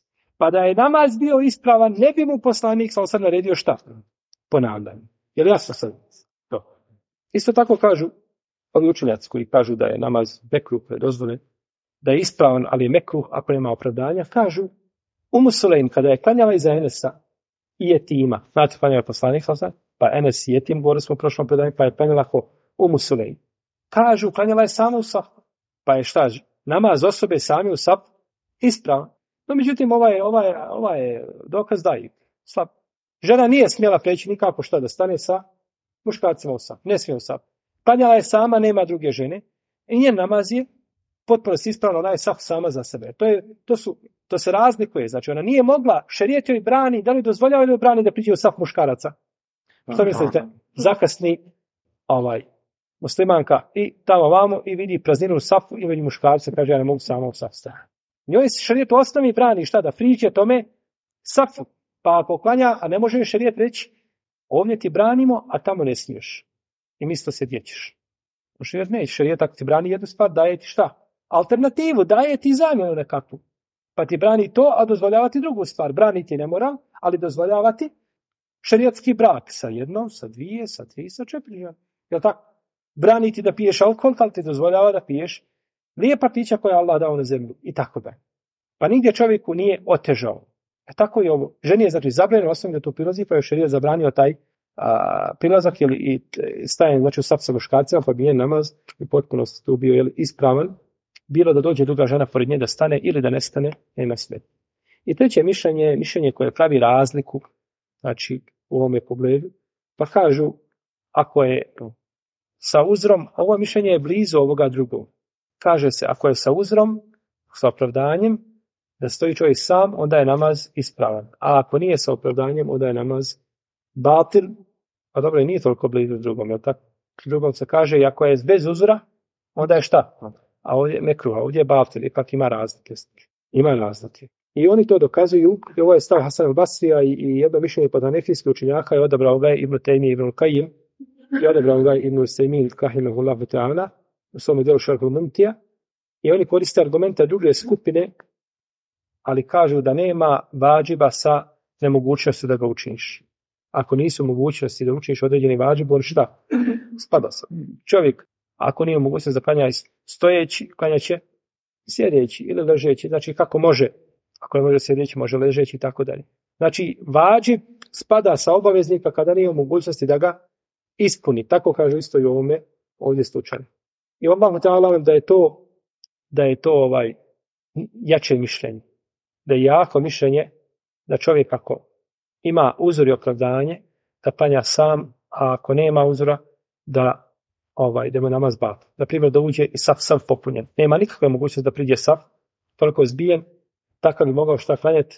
Pa da je namaz bio ispravan, ne bi mu poslanik sam naredio šta? Ponavljanje. Je li jasno sad? To. Isto tako kažu ovi učenjaci koji kažu da je namaz mekruh dozvoljen, da je ispravan, ali je mekruh ako nema opravdanja, kažu Umu Sulejm kada je klanjala iza Enesa i jetima, znate klanjala je poslanik sam, pa Enes i jetim, govorili smo u prošlom predanju, pa je klanjala ko Umu Sulejm. Kažu, klanjala je sama u safu, pa je šta, namaz osobe sami u safu ispravan. No, međutim, ova je dokaz da je slab. Žena nije smjela preći nikako šta da stane sa muškarcima u safu, ne smije u safu. Klanjala je sama, nema druge žene i njen namaz je potpuno ispravno, ona je saf sama za sebe. To se razlikuje, znači ona nije mogla, šerijet joj brani, da li dozvoljava ili brani da priđe u saf muškaraca. Što mislite? Zakasni muslimanka i tamo vamo i vidi prazninu u safu i vidi muškarca, kaže ja ne mogu samo u saf staviti. Njoj se šerijet u osnovi brani šta da priđe tome safu, pa ako klanja, a ne može šerijet reći ovdje ti branimo, a tamo ne smiješ. I misli se djećeš. Šerijet ne, šerijet ako ti brani jednu stvar, daje ti šta? Alternativu, daje ti zamjenu nekakvu. Pa ti brani to, a dozvoljava ti drugu stvar. Brani ti ne mora, ali dozvoljava ti šerijatski brak sa jednom, sa dvije, sa tri, sa četiri. Jel tako? Brani ti da piješ alkohol, ali ti dozvoljava da piješ lijepa pića koja je Allah dao na zemlju. I tako da. Pa nigdje čovjeku nije otežao. Tako je ovo. Ženi je znači zabranjeno osnovno da to prilazi, pa je šerijat zabranio taj prilazak i stajanje znači u saf sa muškarcima, pa bi njen namaz i potpunost tu bio ispravan. Bilo da dođe druga žena pored nje da stane ili da ne stane, nema smetnje. I treće mišljenje koje pravi razliku, znači u ovome pogledu, pa kažu ako je sa uzrom, ovo mišljenje je blizu ovoga drugog. Kaže se ako je sa uzrom, sa opravdanjem, da stoji čovjek sam, onda je namaz ispravan. A ako nije sa opravdanjem, onda je namaz batil, a dobro, nije toliko blizu drugom, jel tako? Drugom se kaže, i ako je bez uzora, onda je šta? A ovdje je mekruh, ovdje je batil, ipak ima razlike. Ima razlike. I oni to dokazuju, i ovo je stav Hasan al-Basrija i jedno mišljenje pod hanefijskih učenjaka je odabrao ga Ibn Tejmi Ibn Kajim i odabrao ga Ibn Sejmin Kahimahullahu ta'ala u svome delu Šarhul Mumtija i oni koriste argumente druge skupine, ali kažu da nema vađiba sa nemogućnosti da ga učiniš. Ako nisu mogućnosti da učiniš određeni vađib, on šta? Spada se. Čovjek, ako nije mogućnost da klanja stojeći, klanja će sjedeći ili ležeći. Znači kako može, ako ne može sjedeći, može ležeći i tako dalje. Znači vađib spada sa obaveznika kada nije mogućnosti da ga ispuni. Tako kažu isto i u ovome ovdje slučaju. I Allahu ta'ala da je to jače mišljenje. Da je jako mišljenje da čovjek ako ima uzor i opravdanje, da klanja sam, a ako nema uzora, da mu namaz bat. Na primjer, da uđe i sav popunjen. Nema nikakve mogućnosti da priđe sav, toliko je zbijen, tako bi mogao šta klanjati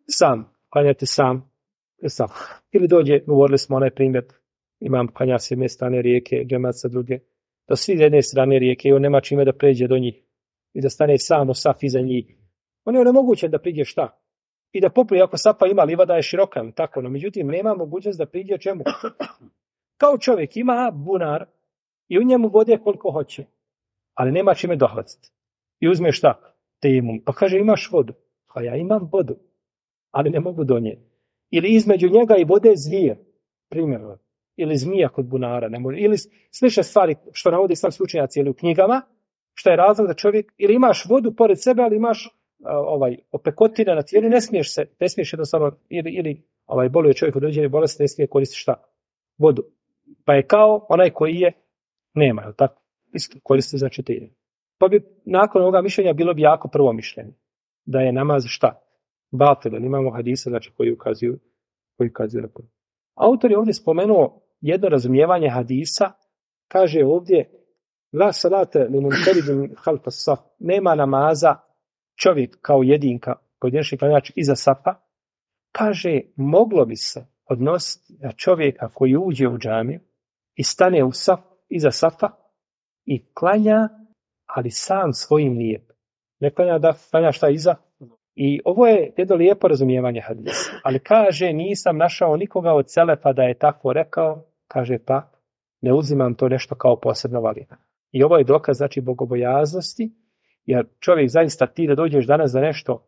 sam. Ili dođe, govorili smo onaj primjer, imam klanja s jedne strane rijeke, džemat sa druge, da svi s jedne strane rijeke i on nema čime da pređe do njih i da stane samo saf iza njih. On je onemogućen da priđe šta? I da popuje, ako sapa ima livada je široka, tako, no međutim nema mogućnost da priđe čemu? Kao čovjek ima bunar i u njemu vode koliko hoće, ali nema čime dohvatiti. I uzme šta? Tejemum. Pa kaže imaš vodu. Pa ja imam vodu, ali ne mogu do nje. Ili između njega i vode zmije, primjerno. Ili zmija kod bunara. Ne može. Ili slične stvari što navodi islamski učenjaci ili u knjigama, što je razlog da čovjek, ili imaš vodu pored sebe, ali imaš opekotine na tijelu, ne smiješ jednostavno, ili boluje čovjek od određene bolesti, ne smije koristiti šta? Vodu. Pa je kao onaj koji je nema, je li tako? Isto koristi znači tijelu. Pa bi nakon ovoga mišljenja bilo bi jako prvo mišljenje. Da je namaz šta? Batil. Imamo hadise znači, koji ukazuju na to. Autor je ovdje spomenuo jedno razumijevanje hadisa. Kaže ovdje la salate li munferidin halfa saf. Nema namaza čovjek kao jedinka, pojedinačni klanjač iza safa. Kaže, moglo bi se odnositi na čovjeka koji uđe u džamiju i stane u saf, iza safa i klanja, ali sam svojim lijepom. Ne klanja da klanja šta iza. I ovo je jedno lijepo razumijevanje hadisa. Ali kaže, nisam našao nikoga od selefa da je tako rekao. Kaže, pa ne uzimam to nešto kao posebno validno. I ovo je dokaz, znači, bogobojaznosti. Jer čovjek zaista ti da dođeš danas za nešto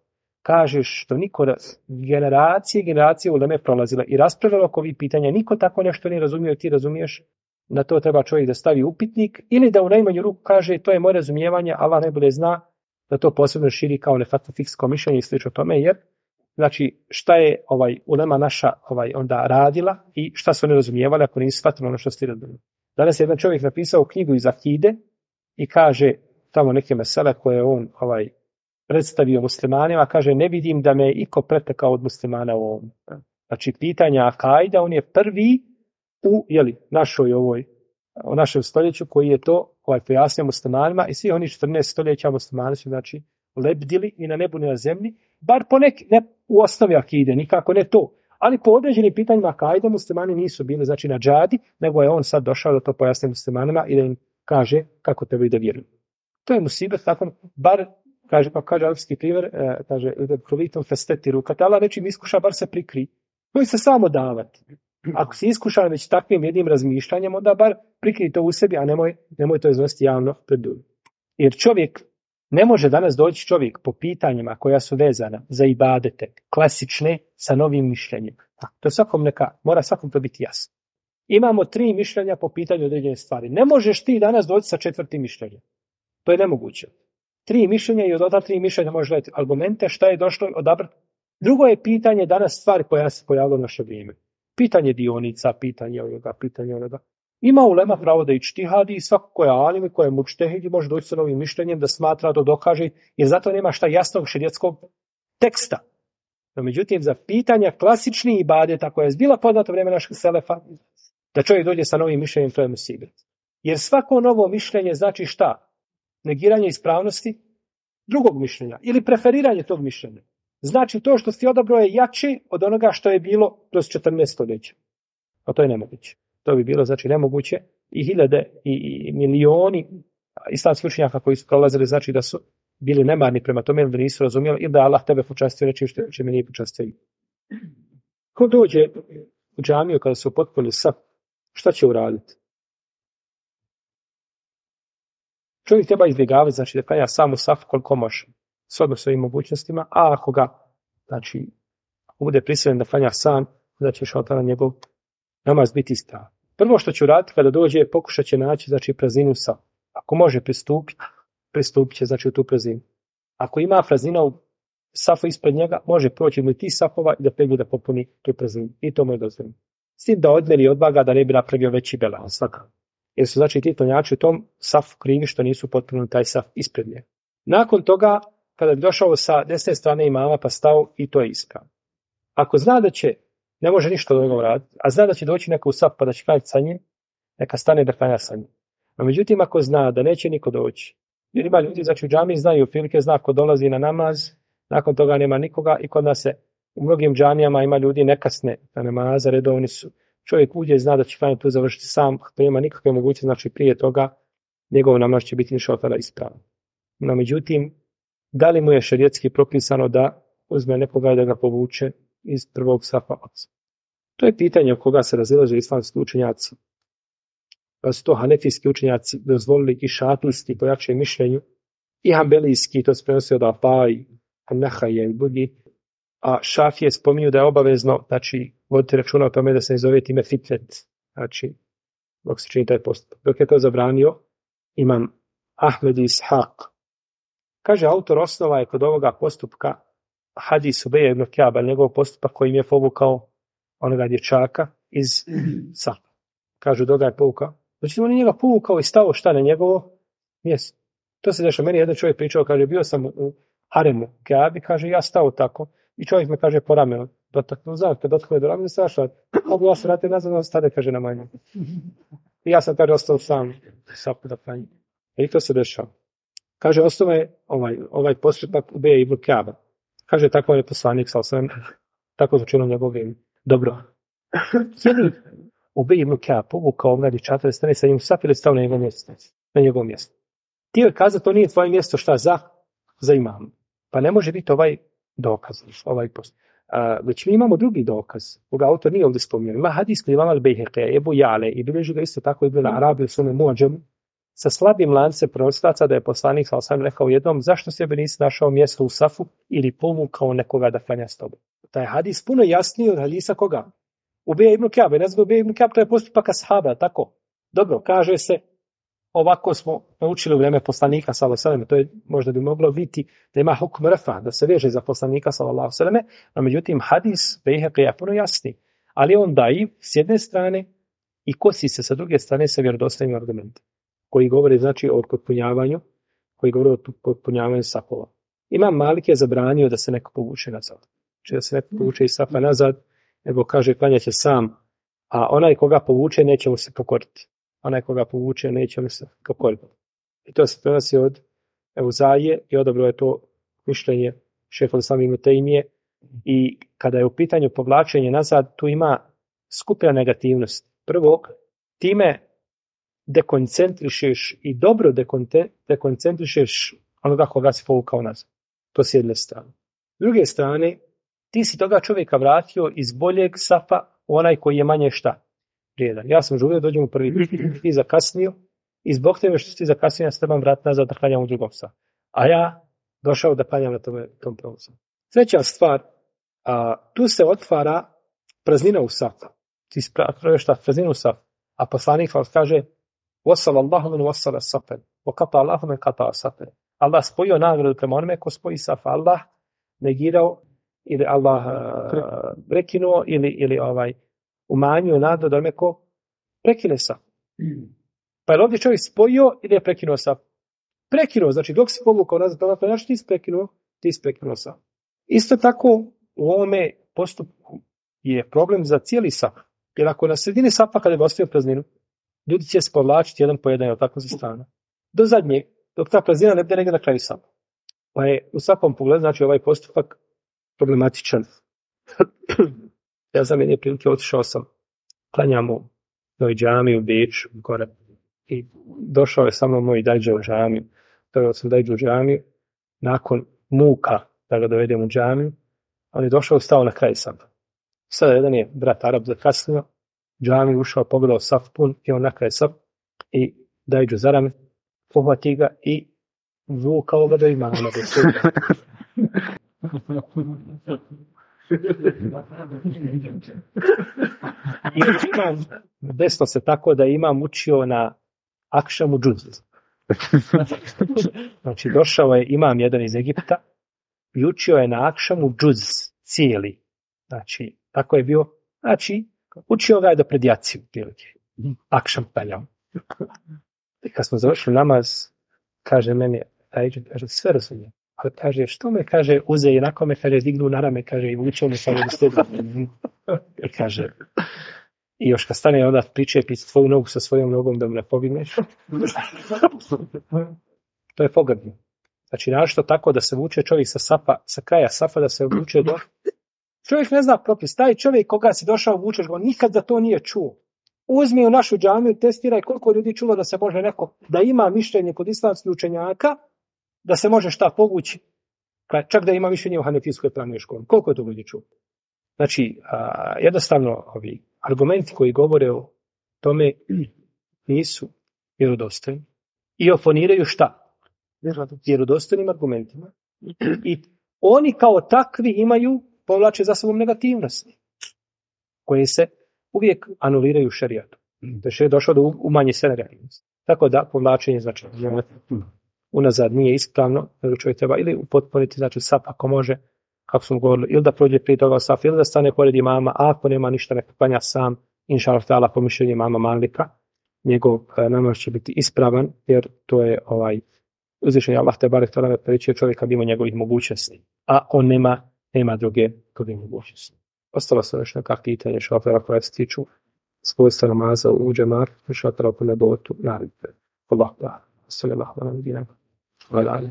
kažeš što niko generacije uleme prolazile i raspravljalo oko ovih pitanja, niko tako nešto ne razumio, ti razumiješ, na to treba čovjek da stavi upitnik ili da u najmanju ruku kaže to je moje razumijevanje, Allah najbolje zna, da to posebno širi kao nefatno fiksko mišljenje i slično tome, jer znači šta je ulema naša onda radila i šta su oni razumijevali ako nisu shvatili ono što ste razumijeli. Danas je jedan čovjek napisao knjigu iz akide i kaže tamo neke mesele koje on predstavio muslimanima, kaže ne vidim da me iko pretekao od muslimana u ovom. Znači pitanja akajda, on je prvi u našem stoljeću koji je to pojasnio muslimanima i svi oni 14 stoljeća muslimani su znači lebdili i na nebu ni na zemlji, bar po ne u osnovi akide, nikako ne to. Ali po određenim pitanjima akajda muslimani nisu bili znači na džadi, nego je on sad došao da to pojasni muslimanima i da im kaže kako trebaju da vjeruju. To je musibet, tako bar kaže arapski primjer, kaže krovitom festetiru, kad Allah nečim iskuša, bar se prikri. Koji se samo davati. Ako si iskušan već takvim jednim razmišljanjem, onda bar prikri to u sebi, a nemoj to iznositi javno pred drugim. Jer čovjek, ne može danas doći čovjek po pitanjima koja su vezana za ibadete, klasične, sa novim mišljenjem. To mora svakom to biti jasno. Imamo 3 mišljenja po pitanju određene stvari. Ne možeš ti danas doći sa 4. mišljenjem. To je nemoguće. 3 mišljenja i od ota 3 mišljenja možeš gledati argumente, šta je došlo odabrati. Drugo je pitanje danas stvari koja se pojavila u naše vrijeme. Pitanje dionica, pitanje onoga. Ima ulema pravo da ičtihadi i svako ko je alim i ko je mučtehid može doći sa novim mišljenjem da smatra da dokaže, jer zato nema šta jasnog šerijatskog teksta. No, međutim, za pitanja klasičnih ibadeta koja je bila poznata vreme naših selefa, da čovjek dođe sa novim mišljenjem, to je musibet. Jer svako novo mišljenje znači šta? Negiranje ispravnosti drugog mišljenja ili preferiranje tog mišljenja. Znači to što si odabrao je jače od onoga što je bilo kroz 14 stoljeća. A to je nemoguće. To bi bilo znači nemoguće i hiljade i milioni islamskih učenjaka koji su prolazili, znači da su bili nemarni prema tome ili da nisu razumjeli ili da Allah tebe počastio reći što će mi nije počastio. Ko dođe u džamiju kada su potpunili saf, šta će uraditi? Čovjek treba izbjegavati, znači da klanja samo saf koliko može, shodno svojim mogućnostima, a ako bude prisiljen da klanja sam, da će šaltana njegov namaz biti ispravan. Prvo što će uraditi kada dođe, pokušat će naći znači prazninu saf. Ako može pristupit će znači u tu prazninu. Ako ima praznina u safu ispred njega, može proći mu ti safova i da pregleda popuni tu prazninu. I to mu je dozvoljeno. S tim da odmeri odvaga da ne bi napravio veći bela. Svakako. Jer su znači ti klanjači u tom safu krivi što nisu potpunili taj saf ispred njega. Nakon toga, kada bi došao sa desne strane imama pa stao, i to je ispravno. Ako zna da će, ne može ništa od ovoga uraditi, a zna da će doći neko u saf pa da će klanjati sa njim, neka stane da klanja sa njim. No, međutim, ako zna da neće niko doći, jer ima ljudi, znači u džamiji znaju, prilike zna ko dolazi na namaz, nakon toga nema nikoga i kod nas se u mnogim džamijama ima ljudi nekasne na namaza, redovni su. Čovjek uđe i zna da će klanjati tu završiti sam, to nema nikakve mogućnosti, znači prije toga njegov namaz će biti inšallah ispravan. No, međutim, da li mu je šerijetski propisano da uzme nekoga i da ga povuče iz prvog safa oca? To je pitanje o koga se razilaže islamski učenjaci. Pa su to hanefijski učenjaci dozvolili i šatijski po jačem mišljenju i hambelijski, to se prenosi od Afai, Nahaje i drugi, a šafije spominju da je obavezno, znači, voditi računa o tome da se ne zove time fitret, znači, dok se čini taj postupak. Dok je to zabranio imam Ahmed Ishaq. Kaže autor, osnova je kod ovoga postupka hadis Ubeja ibn Kjaba, njegov postupak kojim je povukao onoga dječaka iz safa. Kažu da ga je povukao. Znači on je njega povukao i stao šta na njegovo mjesto. To se dešava. Meni jedan čovjek pričao, kaže, bio sam u haremu Kjabi, kaže, ja stao tako. I čovjek me kaže po ramenu. Dotaknu, znam, kad dotaknu do ramenu, sašla. Mogu ja se vratiti nazad, on stade, kaže, na manje. I ja sam kaže ostao sam sapu da klanjim. I to se dešava. Kaže, osnova je ovaj postupak Ubeja ibn Kjaba. Kaže, tako je poslanik, tako zvučilo njegov vrijeme. Dobro. Je li Ubej ibn Kjab povukao ovoga dječaka da stane sa njim saf ili stao na njegovo mjesto? Ti joj kazati, to nije tvoje mjesto, šta za imam. Pa ne može biti ovaj dokaz, ovaj postupak. Već mi imamo drugi dokaz, koga autor nije ovdje spomenuo. Ima hadis koji imam al-Bejheqe, Ebu Jale, i bilježi ga isto tako Ibn Arabi u svome Muadžemu, sa slabim lancem prenosilaca da je poslanik sallallahu alejhi ve sellem rekao jednom: zašto sebi nisi našao mjesto u safu ili povukao nekoga da klanja s tobom? Taj hadis puno jasniji od hadisa koga? Ubej ibn Ka'be, ne znam Ubej ibn Ka'be, to je postupak ashaba, tako? Dobro, kaže se, ovako smo naučili u vrijeme poslanika sallallahu alejhi ve sellem, to je možda bi moglo biti da ima hukm rafa, da se veže za poslanika sallallahu alejhi ve sellem, no međutim hadis Bejheqi je puno jasniji, ali on daji s jedne strane i kosi se sa druge strane sa vjerodostojnim argumentima koji govore znači o potpunjavanju, koji govore o potpunjavanju safova. Imam Malik je zabranio da se neko povuče nazad. Znači da se neko povuče iz safa nazad, nego kaže klanjaće sam, a onaj koga povuče neće mu se pokoriti. Onaj koga povuče neće mu se pokoriti. I to se prenosi od Euzaije i odobro je to mišljenje šejha Islam ibn Tejmije. I kada je u pitanju povlačenje nazad, tu ima skupna negativnost. Prvo, time dekoncentrišeš i dobro dekoncentrišeš onoga koga si povukao nazad. To s jedne strane. S druge strane, ti si toga čovjeka vratio iz boljeg safa u onaj koji je manje šta? Vrijedan. Ja sam želio dođem u prvi, ti zakasnio i zbog tebe što si ti zakasnio, ja se trebam vratiti nazad da klanjam u drugom safu. A ja došao da klanjam na tom prvom safu. Treća stvar, tu se otvara praznina u safu. Ti spraviš šta? Praznina u safu. A poslanik kaže وَصَلَ اللَّهُ مِنْ وَصَلَ السَّفَنِ وَقَطَى اللَّهُ مِنْ قَطَى السَّفَنِ. Allah spojio nagradu prema onome ko spoji safa. Allah negirao ili Allah prekinuo ili umanjio nagradu onome ko prekine safa. Pa je ovdje čovjek spojio ili je prekinuo safa? Prekinuo, znači dok si povukao nazad, znači ti si prekinuo safa. Isto tako u ovome postupku je problem za cijeli saf. Jer ako na sredini safa kada je ostavio prazninu, ljudi će se povlačiti jedan po jedan, tako za strana. Do zadnje, dok ta praznina ne bude negdje na kraju safa. Pa je u svakom pogledu, znači ovaj postupak problematičan. Ja za mene prilike otišao sam, klanjamo u džamiju u Beču, gore, i došao je sa mnom moj dajđa u džamiju. Doveo sam dajđu u džamiju, nakon muka da ga dovedem u džamiju, on je došao i stao na kraj safa. Sada jedan je brat Arab zakasnio, džamiju ušao, pogledao saf pun i on na kraj saf i dajđu za rame, pohvati ga i vukao ga do imama. I desilo se tako da imam učio na akšamu džuz. Znači došao je imam jedan iz Egipta i učio je na akšamu džuz cijeli. Znači tako je bio, znači učio ga je do pred jaciju. Akšam peljao. I kad smo završili namaz, kaže meni, kaže sve razumijem. Ali kaže, što me, kaže, uze i onako me, kaže, dignu na rame, kaže, i vučeo me samo do steda. I kaže, i još kad stane onda pričepi tvoju nogu sa svojom nogom da mu ne pobigneš. To je pogrdno. Znači, našto tako da se vuče čovjek sa kraja safa, da se vuče do... Čovjek ne zna propis. Taj čovjek koga si došao vučeš ga, nikad za to nije čuo. Uzmi u našu džamiju, testiraj koliko ljudi čulo da se može neko, da ima mišljenje kod islamskih učenjaka, da se može šta povući, čak da ima mišljenje u Hanefijskoj pravnoj školi. Koliko je to ljudi čuo? Znači, jednostavno, ovi argumenti koji govore o tome nisu vjerodostojni i oponiraju šta? Vjerodostojnim argumentima. I oni kao takvi imaju, povlače za sobom negativnosti, koje se uvijek anuliraju šerijatu. Da je došao da umanje sve negativnosti. Tako da, povlačenje znači unazad nije ispravno, nego čovjek treba ili upotpuniti, znači saf ako može, kako smo govorili, ili da prođe prije toga saf, ili da stane pored imama, a ako nema ništa, neka klanja sam, inša Allah, po mišljenju imama Malika, njegov namaz će biti ispravan, jer to je uzvišenje Allah te barek tala previčio čovjeka mimo njegovih mogućnosti, a on nema druge mogućnosti. Ostalo se još neka pitanja šofera koja se tiču svojstva namaza u džemat, šofera po nebotu, naredbe. Allah da. Sallallahu alaihi wa sallam.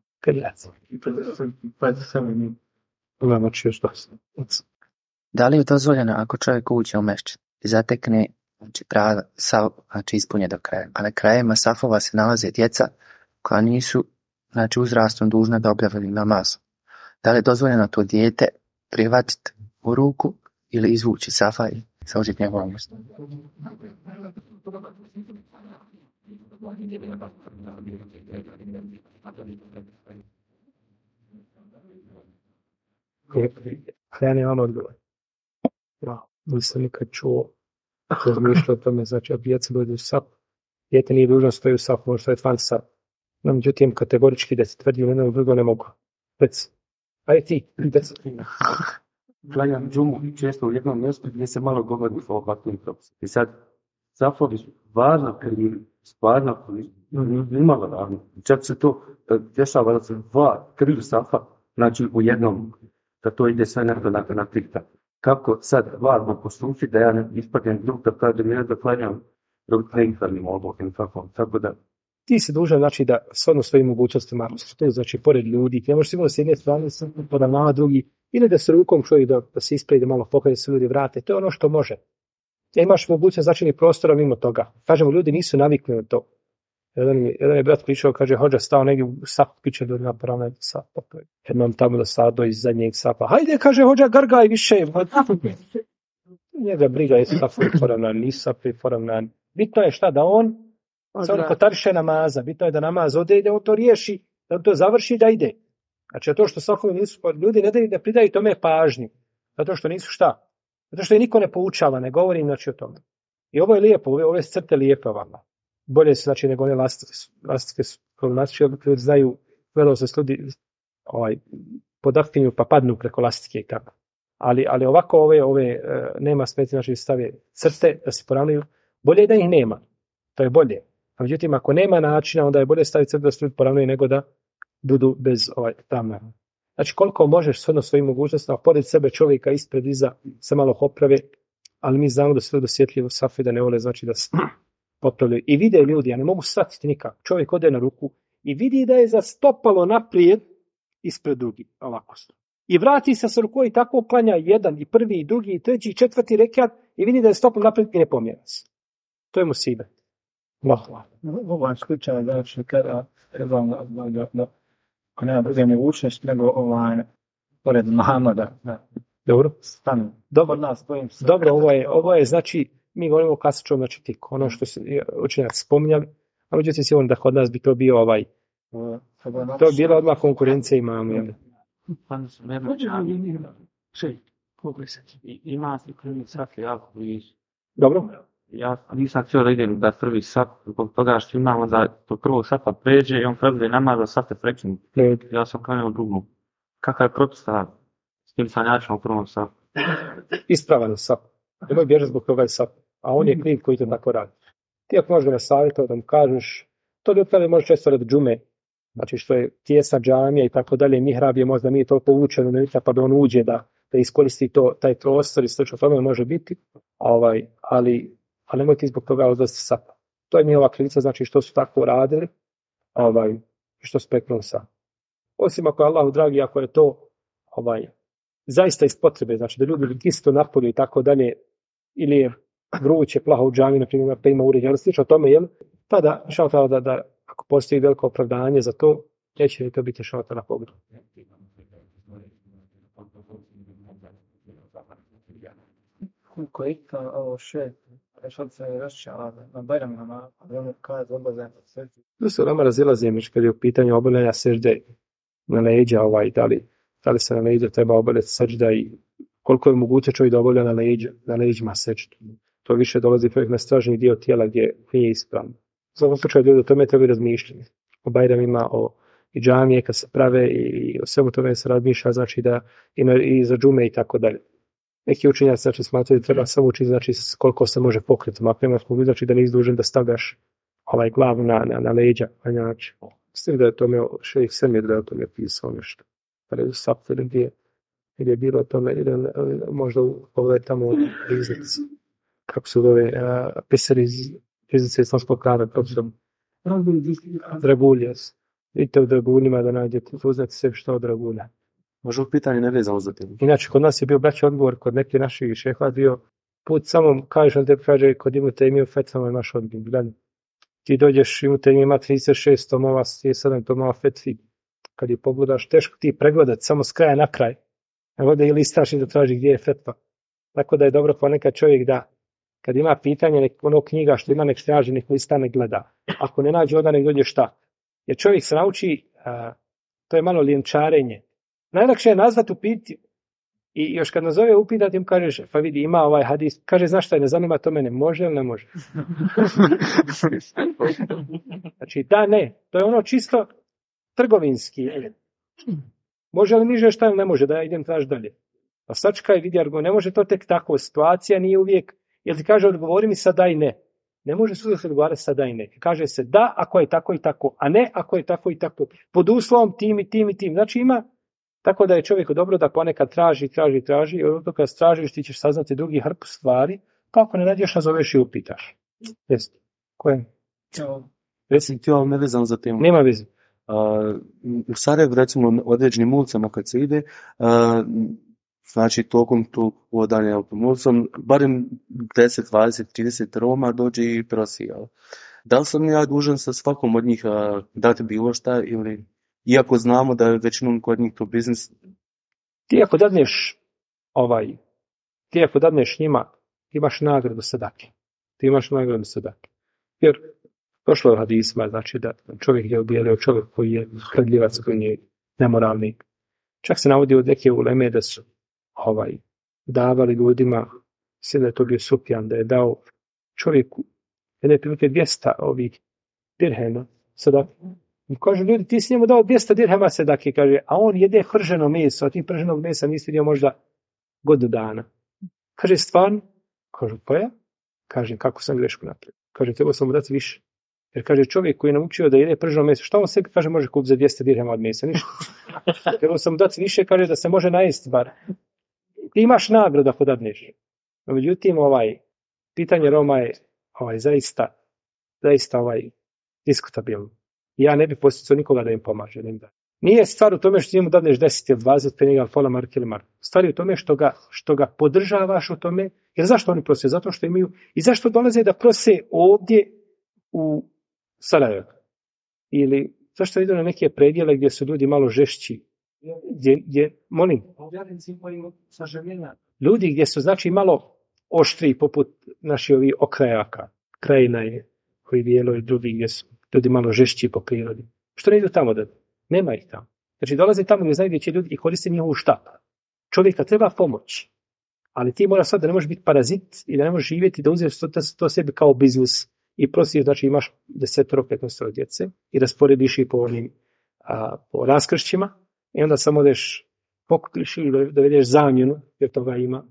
Da li je dozvoljeno ako čovjek uđe u mešćid i zatekne znači ispunje do kraja, a na krajima safova se nalaze djeca koja nisu uzrastom dužna da obavljaju namaz? Da li je dozvoljeno to dijete prihvatiti u ruku ili izvući safa i saužiti njegovom mjestu? Ja nemam odgovor. Ja, nisam nikad čuo razmišljao o tome, znači ako djeca dođu u sap, dijete nije dužno stoji u sap, može stojiti van sap. No, međutim, kategorički da se tvrdi u jednom drugo ne mogu. Reci. Ajde ti, reci. Klanjam džumu često u jednom mjestu gdje se malo govori o ovakvim propisima. I sad, safovi su stvarno nimalo ravni. Čak se to dešava da se 2-3 safa, znači u jednom, da to ide sve nekdo na tiktak. Kako sad varno postupiti da ja ne ispadnem drug da kažem ja da klanjam drug trenkvanim obokim, tako da. Ti si dužan, znači, da shodno svojim mogućnostima, to znači pored ljudi, ti ne možeš sigurno s jedne strane poravnava drugi, ili da se rukom čovjek da se ispredi malo pokaže se ljudi vrate, to je ono što može. Ja imaš mogućnost značajnih prostora mimo toga. Kažemo, ljudi nisu navikli na to. Jedan je brat pričao, kaže, hođa stao negdje u sapu, piće ljudi na poravnaju sapa. Jednom tamo da sado iz zadnjeg sapa. Hajde, kaže, hođa, gargaj više. Njega briga je sapu poravnan, nisu sapu poravnan. Bitno je šta da on se on kotariše namaza. Bitno je da namaz ode i da on to riješi, da on to završi da ide. Znači, to što safovi nisu, ljudi ne daju da pridaju tome pažnju. Zato što nisu šta? Zato što je niko ne poučava, ne govori znači o tome. I ovo je lijepo, ove crte lijepe vama. Bolje su, znači, nego one lastike su problematične, ljudi znaju, velo se ljudi podaktinju pa padnu preko lastike i tako. Ali ovako ove nema smeti, znači stave crte da se poravnaju, bolje je da ih nema. To je bolje. A međutim, ako nema načina, onda je bolje staviti crte da se ljudi poravnaju nego da budu bez tamna. Znači, koliko možeš shodno svojim mogućnostima, pored sebe čovjeka ispred iza se malo poprave, ali mi znamo da su ljudi osjetljivi safi da ne vole, znači da se popravljaju. I vide ljudi, ja ne mogu shvatiti nikako. Čovjek ode na ruku i vidi da je zastopalo naprijed ispred drugi, ovako. I vrati se sa rukom i tako klanja jedan, i prvi, i drugi, i treći, i četvrti rekat i vidi da je stopalo naprijed i ne pomjera se. To je musibet. Ovo je slučaj, znači, kada ako nema druge mogućnosti, nego pored Muhamada. Dobro. Stanu. Dobro, ovo je, znači, mi govorimo o klasičnom, znači, tik, ono što su učenjaci spominjali, a međutim sigurno da kod nas bi to bio to je bila odmah konkurencija imamo. Ima se prvi sat jako blizu. Dobro. Ja nisam htio da idem da prvi sat, zbog toga što imamo da to prvog sata pređe i on predvije namaz da sate prekinu. Ja sam klanjao u drugom. Kakav je propis s tim sanjačom u prvom satu? Ispravan sat. Nemoj bježati zbog toga je sat. A on je kriv koji to tako radi. Ti ako možeš ga savjetovati da mu kažeš, to ljudi kada može često radi džume, znači što je tijesna džamija i tako dalje, mihrab je možda nije to povučeno, pa da on uđe da iskoristi taj prostor i slično tome može biti, ali nemoj ti zbog toga odlaziti sat. To je njihova krivica, znači što su tako radili, što su preknuli sat. Osim ako je Allahu dragi, ako je to zaista iz potrebe, znači da ljudi isto napolju i tako dalje, ili je vruće, plaho u džami, na primjer, pa ima uređaj, ali slično tome, tada šaltala da ako postoji veliko opravdanje za to, neće li to biti šaltala pogled. Koji ovo še, što se rašćala na Bajramama, ali kada je obavljeno sežde. Tu se nama razilaze, kad je u pitanju obavljanja sežde na leđa, da li se na leđa treba obavljati sežda i koliko je moguće čovjek da obavlja na leđima seždu. To više dolazi čovjek na stražni dio tijela gdje nije ispravno. U svakom slučaju ljudi o tome trebaju razmišljati. O Bajramima, i džamije kad se prave i o svemu tome se razmišlja, znači da i za džume i tako dalje. Neki učenjaci znači smatraju da treba samo učiti, znači koliko se može pokriti. Ako imaš mogućnost, znači da nisi dužan da stavljaš glavu na leđa, na način. Mislim da je tome šejh Semir da je o tome pisao nešto. Ali u Sapfiru gdje je bilo o tome, možda pogledaj tamo u riznici. Kako su ove pisari iz riznice islamskog prava, profesor Draguljas. Vidite u Draguljima da nađete, uznate sve što od Dragulja. Može u pitanje ne vezano za tim. Inače, kod nas je bio braći odgovor, kod neke naših šeha bio put samo, kažeš on te kaže, kod imate imaju fetvama je naš odgovor. Gledaj, ti dođeš, imate ima 36 tomova, 37 tomova fetvi. Kad je pogledaš, teško ti pregledati samo s kraja na kraj. A ovdje i listaš i da traži gdje je fetva. Tako da je dobro ponekad čovjek da Kad ima pitanje, nek ono knjiga što ima, nek traži, nek lista, nek gleda. Ako ne nađe, onda nek dođe šta. Jer čovjek se nauči, to je malo ljenčarenje. Najlakše je nazvat upiti i još kad nazove upitati im kažeš, pa vidi, ima ovaj hadis, kaže, znaš šta, ne zanima to mene, može ili ne može? Znači, da, ne, to je ono čisto trgovinski. Može li niže šta ili ne može, da ja idem traži dalje. Pa sačekaj, vidi, argo, ne može to tek tako, situacija nije uvijek, jer ti kaže, odgovori mi sad da i ne. Ne može se uvijek odgovarati sad da i ne. Kaže se da, ako je tako i tako, a ne, ako je tako i tako. Pod uslovom tim i tim i tim. Znači ima, tako da je čovjeku dobro da ponekad traži, i ono kad tražiš ti ćeš saznati drugi hrpu stvari, pa ako ne nađeš, nazoveš i upitaš. Jeste. Ko je? Recimo ti ovo nevezano za temu. Nema veze. U Sarajevu, recimo, u određenim ulicama kad se ide, znači tokom tog hodanja automobilom, barem 10, 20, 30 Roma dođe i prosi. Da li sam ja dužan sa svakom od njih dati bilo šta, ili, iako znamo da je većinom kod njih to biznis? Ti ako dadneš njima, imaš nagradu sadake. Jer došlo je u hadisma, znači da čovjek je ubijelio, čovjek koji je kradljivac, koji je nemoralni. Čak se navodi od neke uleme da su davali ljudima, mislim da je to bio Sufjan, da je dao čovjeku jedne prilike 200 ovih dirhema sadake. I kaže, ljudi, ti si njemu dao 200 dirhema sadake, kaže, a on jede prženo meso, a ti prženog mesa nisi vidio možda godinu dana. Kaže, stvarno? Kažu, pa ja? Kaže, kako sam grešku napravio? Kaže, trebao sam mu dati više. Jer kaže, čovjek koji je naučio da jede prženo meso, šta on sebi kaže može kupiti za 200 dirhema od mesa? Ništa. Trebao sam mu dati više, kaže da se može najesti bar. Ti imaš nagradu ako dadneš. No, međutim, pitanje Roma je zaista diskutabilno. Ja ne bih posticao nikoga da im pomaže. Nije stvar u tome što njemu dadneš 10 ili 20 penjega, pola marke ili marku. Stvar je u tome što ga podržavaš u tome. Jer zašto oni prose? Zato što imaju. I zašto dolaze da prose ovdje u Sarajevo? Ili zašto idu na neke predjele gdje su ljudi malo žešći? Molim? Ljudi gdje su znači malo oštri poput naših ovih okrajaka. Krajina je koji bijelo i drugi gdje su ljudi malo žešći po prirodi. Što ne idu tamo da? Nema ih tamo. Znači dolaze tamo gdje znaju gdje će ljudi i koriste njihovu štap. Čovjeka treba pomoć. Ali ti mora sad da ne možeš biti parazit i da ne možeš živjeti, da uzeš to sebi kao biznis i prosiš, znači imaš 10-15 djece i rasporediš ih po raskršćima i onda samo odeš pokupiš ili da vidiš zamjenu, jer toga ima.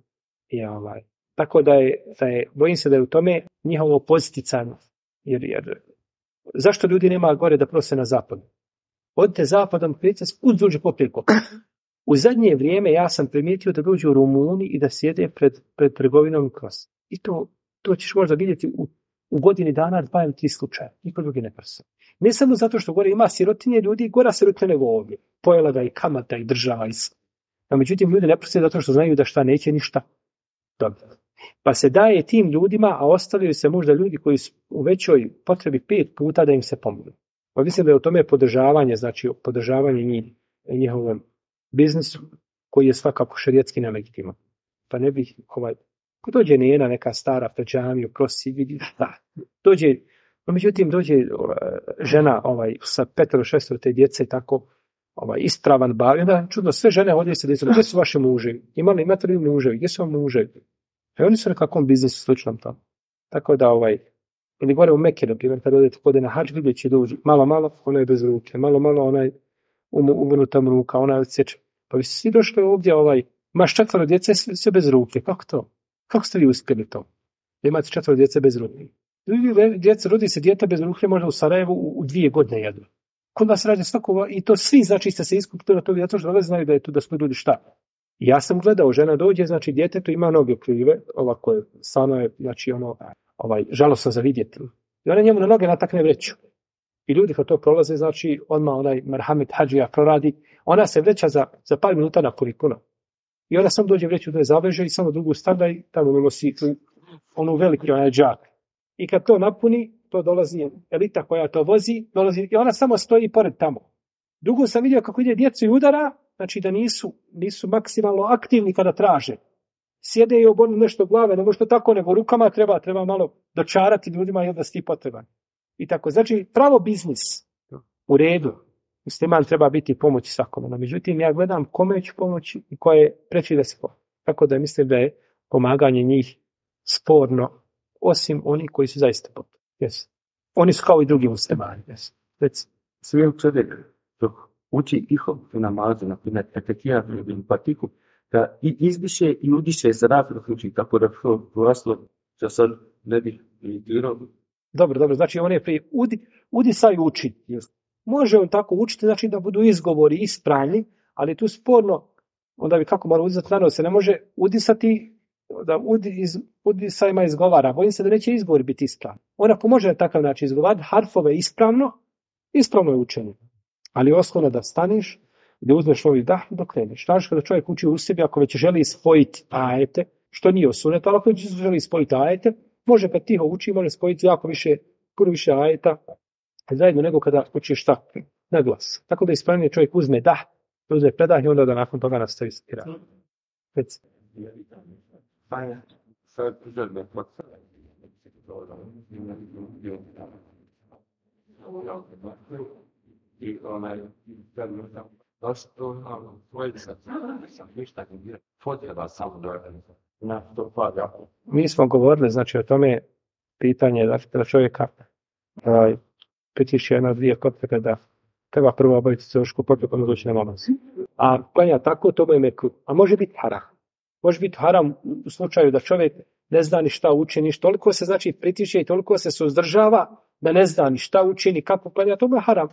Tako da je, bojim se da je u tome njihovo pozitivno. Jer zašto ljudi nema gore da prose na zapadu? Odite zapadom, prijete uz duže popiljko. U zadnje vrijeme ja sam primijetio da dođu Rumuni i da sjede pred trgovinom kroz. I to ćeš možda vidjeti u godini dana 2 ili 3 slučaja. Niko drugi ne prsa. Ne samo zato što gore ima sirotinje ljudi, gora sirotinje nego ovdje. Pojela ga i kamata i država i sve. A međutim, ljudi ne prse zato što znaju da šta neće ništa. Dobro. Pa se daje tim ljudima, a ostavljaju se možda ljudi koji su u većoj potrebi 5 puta da im se pomogu. Pa mislim da je u tome podržavanje, znači podržavanje njihovom biznisu, koji je svakako šerijetski nelegitiman. Pa ne bih, ko dođe njena neka stara pred džamiju, prosi, vidi, dođe, no međutim dođe žena sa 5-6 te djece, tako ispravan bavi, onda čudno, sve žene ovdje se desilo, gdje su vaši muževi? Imate li muževi? Gdje su vam muževi? A oni su nekakvom biznisu sličnom tamo. Tako da ili gore u Mekke, na primjer, kad odete na hadž, vidjet će dođi, malo, ona je bez ruke, malo, ona je uvrnutam ruka, ona je odsjeća. Pa vi svi došli ovdje, imaš 4 djece, sve bez ruke, kako to? Kako ste vi uspjeli to? Da imate 4 djece bez ruke. Rodi se dijete bez ruke, možda u Sarajevu u 2 godine jedu. Kod vas radi svako, i to svi, znači, ste se iskupili na to, zato što znaju da je tu, da smo ljudi šta. Ja sam gledao, žena dođe, znači, djetetu ima noge krive, ovako je, stvarno je, znači, žalosno za vidjeti. I ona njemu na noge natakne vreću. I ljudi kad to prolaze, znači, odmah onaj merhamet hadžija proradi, ona se vreća za par minuta napuni puno. I ona sam dođe vreću da je zaveže i samo drugu stavlja i tamo nosi onu veliki onaj džak. I kad to napuni, to dolazi elita koja to vozi, dolazi i ona samo stoji pored tamo. Drugo sam vidio kako ide djecu i udara, znači da nisu maksimalno aktivni kada traže. sjede i obonu nešto glave, ne može to tako, nego rukama treba malo dočarati ljudima i onda si ti potreban. I tako, znači, pravo biznis u redu. Musliman treba biti pomoći svakome. No, međutim, ja gledam kome ću pomoći i koje preći da se pomoći. Tako da mislim da je pomaganje njih sporno, osim oni koji su zaista potrebni. Yes. Oni su kao i drugi muslimani. Yes. Svijem čovjek dok uči ihom u namazu, na primjer, etekija u patiku, da i izdiše i udiše za razlog uči, tako da vlaslo, da sad ne bi dirao. Dobro, znači on je prije udisaj uči. Može on tako učiti, znači da budu izgovori ispravni, ali tu sporno, onda bi kako mora udisati, naravno se ne može udisati, da udisajima izgovara, bojim se da neće izgovor biti ispravni. On ako može na takav način izgovarati harfove ispravno je učenje. Ali osnovno da staniš, da uzmeš ovaj dah i dok kreneš. Znaš kada čovjek uči u sebi, ako već želi spojiti ajete, što nije osunet, ali ako već želi spojiti ajete, može kad tiho uči, može spojiti puno više ajeta, zajedno nego kada učiš šta na glas. Tako da ispravnije čovjek uzme dah, uzme predah i onda da nakon toga nastavi skirati. Već. Sad želbe i onaj zašto ništa ne potreba samo na to pada. Mi smo govorili znači o tome pitanje da čovjeka pritiši jedna dvije kope da treba prvo obaviti celošku potrebu pa doći na namaz. A klanja tako, to je mekruh. A može biti haram. Može biti haram u slučaju da čovjek ne zna ni šta učini, toliko se znači pritiče i toliko se suzdržava da ne zna ni šta učini, kako klanja, to je haram.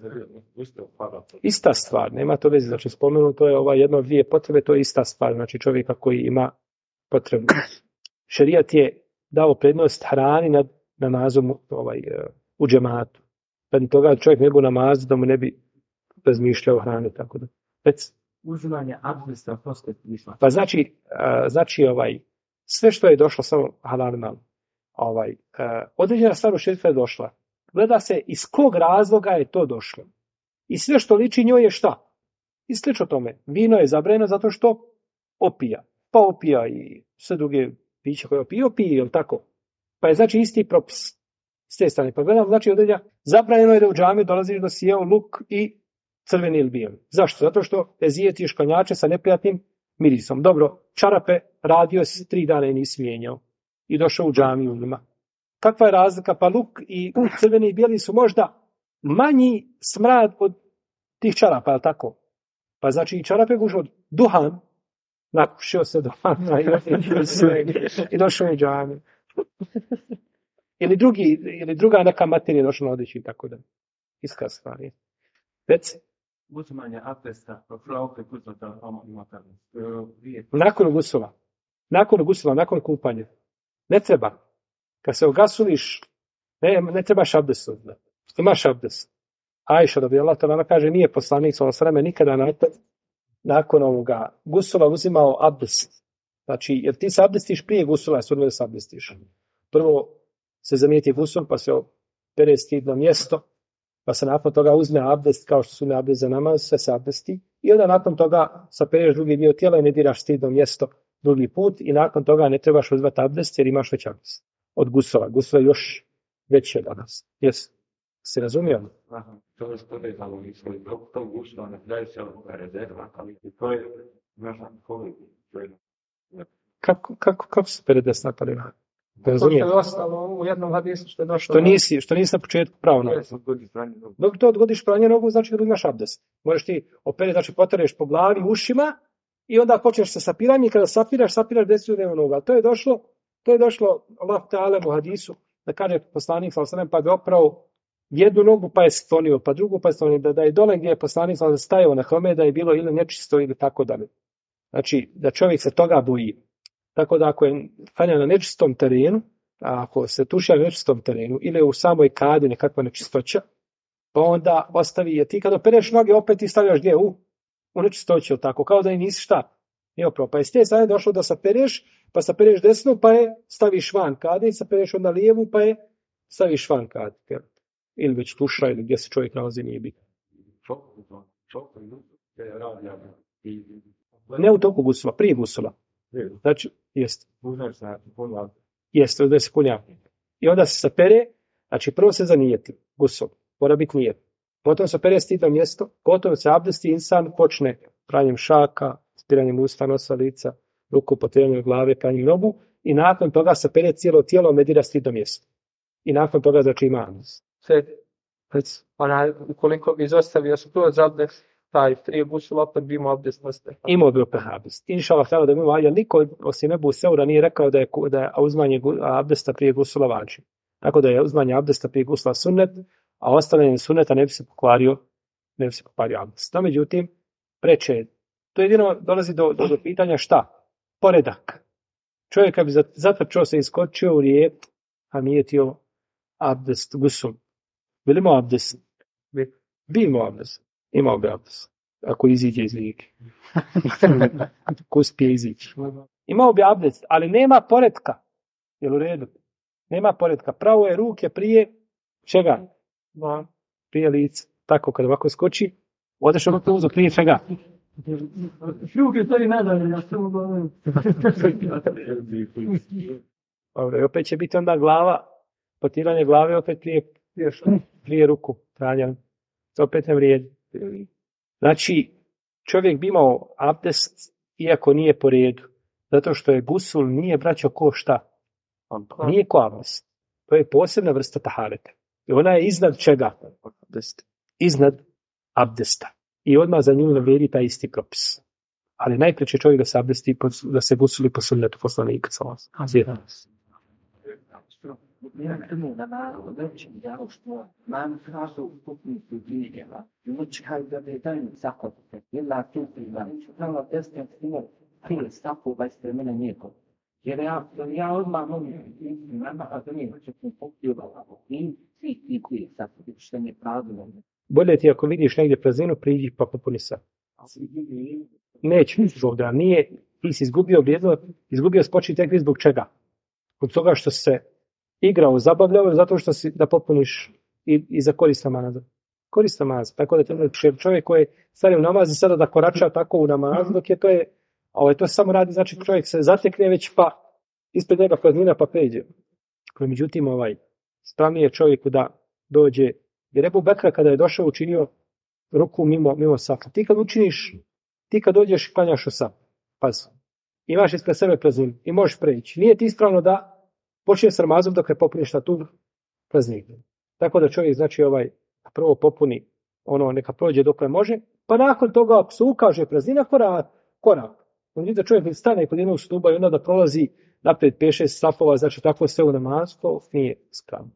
Ista stvar, nema to veze, znači spomenuto je jedno dvije potrebe, to je ista stvar, znači čovjeka koji ima potrebu. Šerijat je dao prednost hrani nad namazom u džematu. Radi toga čovjek ne bi namazu da mu ne bi razmišljao o hrani, tako da. Uzimanje abdesta poslije nisma. Pa znači sve što je došlo samo halalno. Određena stvar u šerijetu je došla. Gleda se iz kog razloga je to došlo. I sve što liči njoj je šta? I slično tome. Vino je zabranjeno zato što opija. Pa opija i sve druge piće koje opije, je li tako? Pa je znači isti propis. S te strane. Pa gledam, znači određena, zabranjeno je da u džamiju dolaziš da si jeo luk i crveni ili bijeli. Zašto? Zato što ezijetiš konjače sa neprijatnim mirisom. Dobro, čarape radio si 3 dana i nisi mijenjao. I došao u džamiju njima. Kakva je razlika? Pa luk i crveni i bijeli su možda manji smrad od tih čarapa, je li tako? Pa znači i čarape gužu od duhan, nakušio se duhana i došao u džamiju. Ili druga neka materija došla na odjeći, tako da. Iska stvar je. Reci. Uzimanje abdesta, opet uzmata nakon gusula, nakon kupanja. Ne treba. Kad se ogasuliš, ne trebaš abdest. Imaš abdest. Ajša radijallahu ta'ala kaže, nije poslanik sallallahu alejhi ve sellem nikada nakon ovoga gusula uzimao abdest. Znači, jer ti se abdestiš prije gusula, da se abdestiš. Prvo se zamijeti gusul, pa se pere stidno mjesto, pa se nakon toga uzme abdest, kao što su ne abdest za namaz, sve se abdesti, i onda nakon toga sapereš drugi dio tijela i ne diraš stidno mjesto drugi put, i nakon toga ne trebaš uzvati abdest, jer imaš već abdest. Od gusula. Gusula je još veće danas. Jes? Se razumio? To je što je malo misli. Dok to gusula ne daje se rezerva, ali to je naša povijek. Kako se pere desna kolena? To što je ostalo u jednom hadisu što je došlo. Što nisi na početku pravo nogu. Dok to odgodiš pranje nogu, znači da imaš abdest. Možeš ti opere, znači potereš po glavi, ušima i onda počneš sa sapiranjem i kada sapiraš desnu lijevu nogu. Ali to je došlo Allah ta'ala u hadisu da kaže poslanik sallallahu alejhi ve sellem pa bi oprao jednu nogu pa je sklonio, pa drugu pa je sklonio, da je dole gdje je poslanik sallallahu alejhi ve sellem stajao na tome da je bilo ili nečisto ili tako dalje. Znači da čovjek se toga boji. Tako da ako je klanja na nečistom terenu, a ako se tuši na nečistom terenu ili u samoj kadi nekakva nečistoća, pa onda ostavi, jer ti kad opereš noge opet ti stavljaš gdje u nečistoću, tako kao da i nisi šta. Nije opravo. Pa iz te strane došlo da sapereš, pa sapereš desnu, pa je staviš van kade i sapereš onda lijevu, pa je staviš van kade. Ili već tuša ili gdje se čovjek nalazi nije bitno. Ne u toku gusula, prije gusula. Znači, jest. Uzmeš se puno. Jeste, uzme se punja. I onda se sapere, znači prvo se zanijeti, gusul, mora biti nijet. Potom se pere stidno mjesto, potom se abdesti, insan počne pranjem šaka, spiranjem usta, nosa, lica, ruku, potiranjem glave, pranjem nogu i nakon toga se pere cijelo tijelo, medira stidno mjesto. I nakon toga znači ima abdest. Sve, ukoliko bi izostavio skroz abdest, taj prije gusul opet bi imao abdest nastaje. Imao bi opet abdest. Inša Allah htjela da ima, jer niko osim Ebu Seura nije rekao da je uzmanje abdesta prije gusula vađi. Tako da je uzmanje abdesta prije gusula sunnet, a ostavljanje sunneta ne bi se pokvario abdest. No, međutim, preče je. To jedino dolazi do pitanja šta? Poredak. Čovjek bi zatrčao se iskočio u rijek, a nije tio abdest, gusul. Bili imao abdest? Bi imao abdest. Imao bi abdest. Ako iziđe iz rijeke. Ako uspije izići. Imao bi abdest, ali nema poredka. Jel u redu? Nema poredka. Pravo je ruke prije čega? Prije lica. Tako, kad ovako skoči, odeš ono uzo prije čega? Ruke stoji nadalje, ja što mogu. Dobro, i opet će biti onda glava, potiranje glave opet prije ruku. Tranja. To opet ne vrijedi. Znači, čovjek bi imao abdest, iako nije po redu. Zato što je gusul, nije braćo ko šta. Nije ko abdest. To je posebna vrsta tahareta. I ona je iznad čega? Iznad abdesta. I odmah za nju ne vrijedi taj isti propis. Ali najpreće čovjek da se abdesti, da se gusuli po sunnetu poslanika. Jer ja odmah što mi je pravilo. Bolje ti ako vidiš negdje prazninu, priđi pa popuni sad. Neće ovdje, nije, ti si izgubio spočiti tek zbog čega? Od toga što se igrao, zabavljao, zato što si da popuniš i za korist namaza. Korist namaza. Tako da čovjek koji je stavio namaz i sada da korača tako u namazu, dok je to samo radi, znači čovjek se zatekne već pa ispred njega praznina pa pređe. Međutim, spravnije čovjeku da dođe, jer Ebu Bekra kada je došao učinio ruku mimo safa. Ti kad dođeš klanjaš u saf. Pazi. Imaš ispred sebe prazninu i možeš preći. Nije ti ispravno da počne s namazom dok ne popuniš na tu prazninu. Tako da čovjek znači prvo popuni neka prođe dok ne može, pa nakon toga ako se ukaže praznina korak. On da čovjek stane kod jednog stuba i onda da prolazi naprijed 5-6 safova, znači tako sve u namazu, to nije spravno.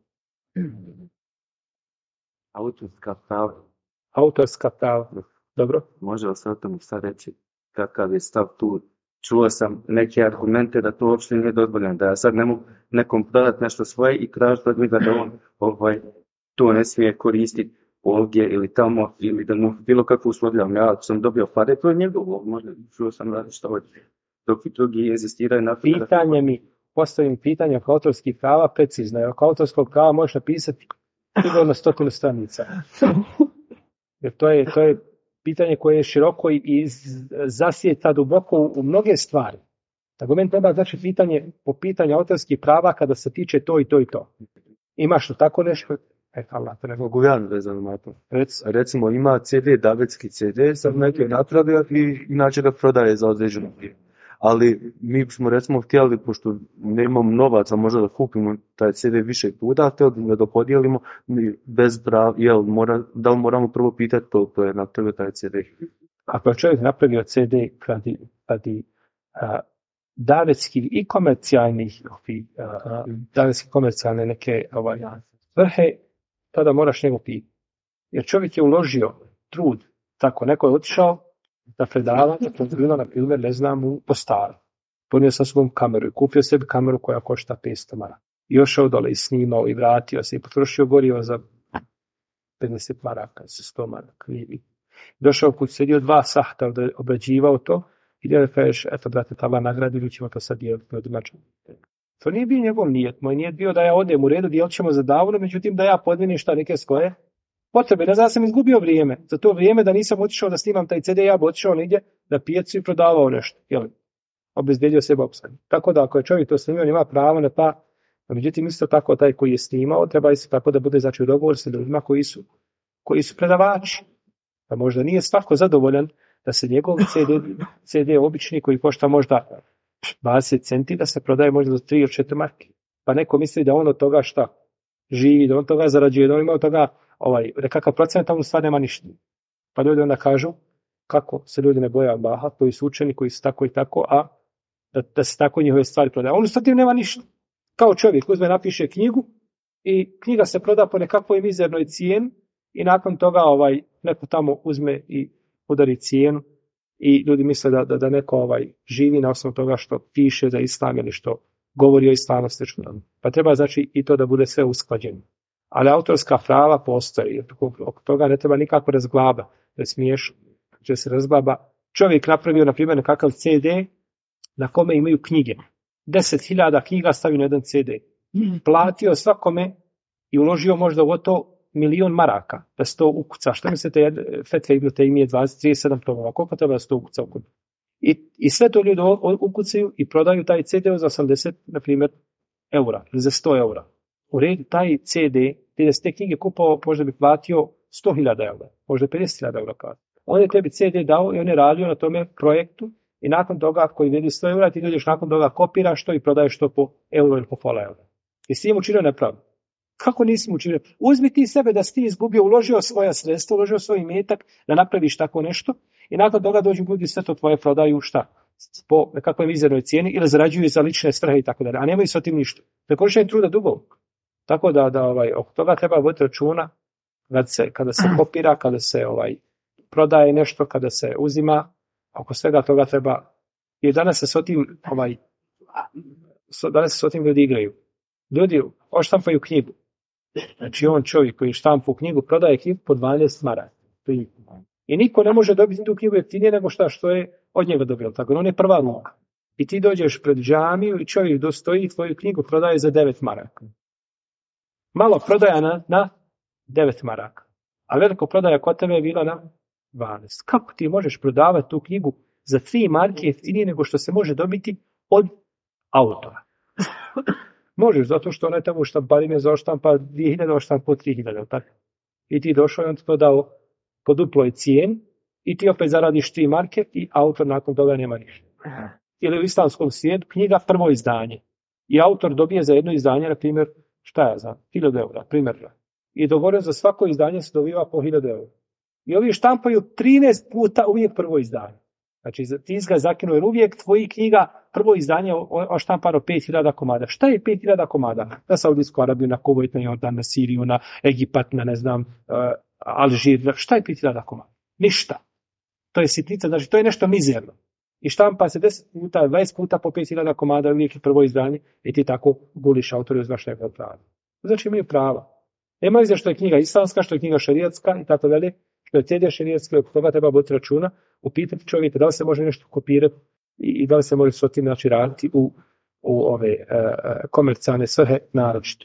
Autorska prava. Dobro. Može li se o tomu sad reći kakav je stav tu? Čuo sam neke argumente da to uopšte nije dozvoljeno, da ja sad ne mogu nekom prodati nešto svoje i tražiti od njega da on to ne smije koristiti ovdje ili tamo, ili da mu bilo kakvu uslovljam. Ja sam dobio pare, to je njegovo, možda čuo sam da što hoće. Dok i drugi inzistiraju na postavim pitanje oko autorskih prava precizno. Oko autorskog prava možeš napisati sigurno 100 stranica. Jer to je pitanje koje je široko i zasjeta duboko u mnoge stvari. Tako meni treba znači po pitanju autorskih prava kada se tiče to i to i to. Imaš li tako nešto? Mogu ja vezano na to. Recimo ima CD, davetski CD, sam neki napravio i inače ga prodaje za određeno vrijeme. Ali mi smo recimo htjeli, pošto nemamo novaca možda da kupimo taj CD više puta, htjeli da ga podijelimo bez prava, da li moramo prvo pitati to je napravio taj CD. Ako je čovjek napravio CD radi davetskih i komercijalnih davetskih komercijalne neke svrhe, tada moraš njegu pitati. Jer čovjek je uložio trud, tako neko je otišao da predava, na primjer, ne znam, u Postaru. Ponio sa svom kameru i kupio sebi kameru koja košta 500 maraka. I ošao dole i snimao i vratio se i potrošio gorivo za 50 maraka, 100 maraka. Došao kuć, sedio 2 sata, obrađivao to i da kažeš, eto brate, tava nagradili ćemo to sad dijeliti od mača. To nije bio njegov nijet. Moj nijet bio da ja odem u redu, dijelit ćemo za davno, međutim da ja podminim neke svoje potrebe. Ne znam, ja sam izgubio vrijeme. Za to vrijeme da nisam otišao da snimam taj CD, ja bi otišao negdje na pijacu i prodavao nešto. obezbijedio sebe opskrbu. Tako da ako je čovjek to snimio, ima pravo na ta, međutim isto tako taj koji je snimao treba isto tako da bude znači u dogovor sa ljudima koji su predavači. Pa možda nije svako zadovoljan da se njegov CD obični koji košta možda 20 centi da se prodaje možda za 3 ili 4 marke. Pa neko misli da on od toga šta živi, da on toga zarađuje, da on ima od toga nekakav procent, a on stvar nema ništa. Pa ljudi onda kažu kako se ljudi ne boje Allaha, koji su učeni, koji su tako i tako, a da se tako njihove stvari prodaje. On s tim nema ništa. Kao čovjek uzme, napiše knjigu i knjiga se proda po nekakvoj mizernoj cijeni i nakon toga neko tamo uzme i udari cijenu i ljudi misle da neko živi na osnovu toga što piše za islam ili što govori o islamu. Pa treba znači i to da bude sve usklađeno. Ali autorska prava postoji. Oko toga ne treba nikako razglaba. Da je smiješno. Će se razglaba. Čovjek napravio, na primjer, nekakav CD na kome imaju knjige. 10.000 knjiga stavio na jedan CD. Platio svakome i uložio možda u to 1.000.000 maraka da se to ukuca. Što mislite, Fetve Ibn Taymije 37 tomova. Koliko treba da se to ukuca? I sve to ljudi ukucaju i prodaju taj CD za 80, na primjer, eura ili za 100 eura. U redu, taj CD, ti da se te knjige kupao, možda bi platio 100.000 eura, možda 50.000 eura platio. On je tebi CD dao i on je radio na tome projektu i nakon toga, koji vidi 100 eura, ti dođeš nakon toga kopiraš to i prodaješ to po euro ili po pola eura. Jesi ti im učinio nepravdu? Kako nisi mu učinio? Uzmi ti sebe da si ti izgubio, uložio svoja sredstva, uložio svoj imetak da napraviš tako nešto i nakon toga dođu ljudi sve to tvoje prodaju šta? Po nekakvoj mizernoj cijeni ili zarađuju za lične svrhe i tako dalje. A nemaju sa tim ništa. To je korištenje truda dubog. Tako da oko toga treba voditi računa kada se kopira, kada se prodaje nešto, kada se uzima, oko svega toga treba. I danas se s tim ljudi igraju. Ljudi oštampaju knjigu. Znači on čovjek koji štampu knjigu prodaje knjigu po 12 maraka. I niko ne može dobiti tu knjigu jeftinije nego što je od njega dobio. Tako on je prva ruka. I ti dođeš pred džamiju i čovjek dostoji tvoju knjigu prodaje za 9 maraka. Malo prodaja na 9 maraka. A veliko prodaja kod tebe je bila na 12. Kako ti možeš prodavati tu knjigu za 3 marke jeftinije nego što se može dobiti od autora? Možeš, zato što onaj tamo u štamparine za oštampa 2.000, oštampa 3.000. Tako? I ti došao i on to dao po duploj cijeni i ti opet zaradiš 3 marke i autor nakon toga nema ništa. Ili u islamskom svijetu knjiga prvo izdanje. I autor dobije za jedno izdanje, na primjer, šta ja znam, 1.000 eura, primjer. I dogovorio za svako izdanje se dobiva po 1.000 eura. I ovi štampaju 13 puta uvijek prvo izdanje. Znači, ti ga zakinuo jer uvijek tvoji knjiga prvo izdanje oštampano 5.000 komada. Šta je 5.000 komada? Na Saudijsku Arabiju, na Kuvajt, na Jordan, na Siriju, na Egipat, na Alžir. Šta je 5.000 komada? Ništa. To je sitnica, znači to je nešto mizerno. I štampa se 10 puta, 20 puta po 5.000 komada, uvijek je prvo izdanje i ti tako guliš autori uzmaš nekog prava. Znači imaju prava. Nema izgleda što je knjiga islamska, što je knjiga šerijatska i tako dalje. Što je CD šerijatski, oko toga treba voditi računa, upitati čovjeka da li se može nešto kopirati i da li se može s tim znači raditi u ove komercijalne svrhe naročito.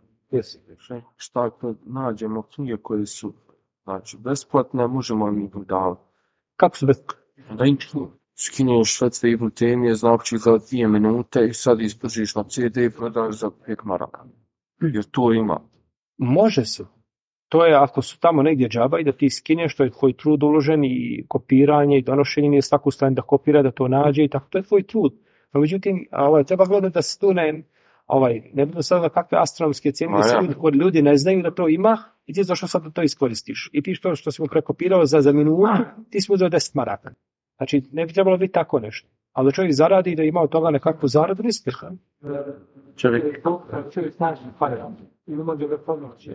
Šta ako nađemo knjige koje su znači besplatne, možemo im prodavati? Kako su besplatne? Da im skinješ Fetve Ibn Taymije, znači za 2 minute i sad ispržiš na CD i prodaš za 5 maraka. Jer to ima. Može se. To je ako su tamo negdje džaba i da ti skineš, to je tvoj trud uložen i kopiranje i donošenje, nije svaku stranu da kopira, da to nađe i tako, to je tvoj trud. No, međutim, treba gledati da se tu ne budu sada kakve astronomske cijene, ljudi ne znaju da to ima i ti došao sad da to iskoristiš. I ti što si mu prekopirao za minutu, ti si mu uzeo 10 maraka. Znači, ne bi trebalo biti tako nešto. Ali da čovjek zaradi i da ima od toga nekakvu zaradu, nispjeha. Čovjek snaži pare. Ili može ga pomoći.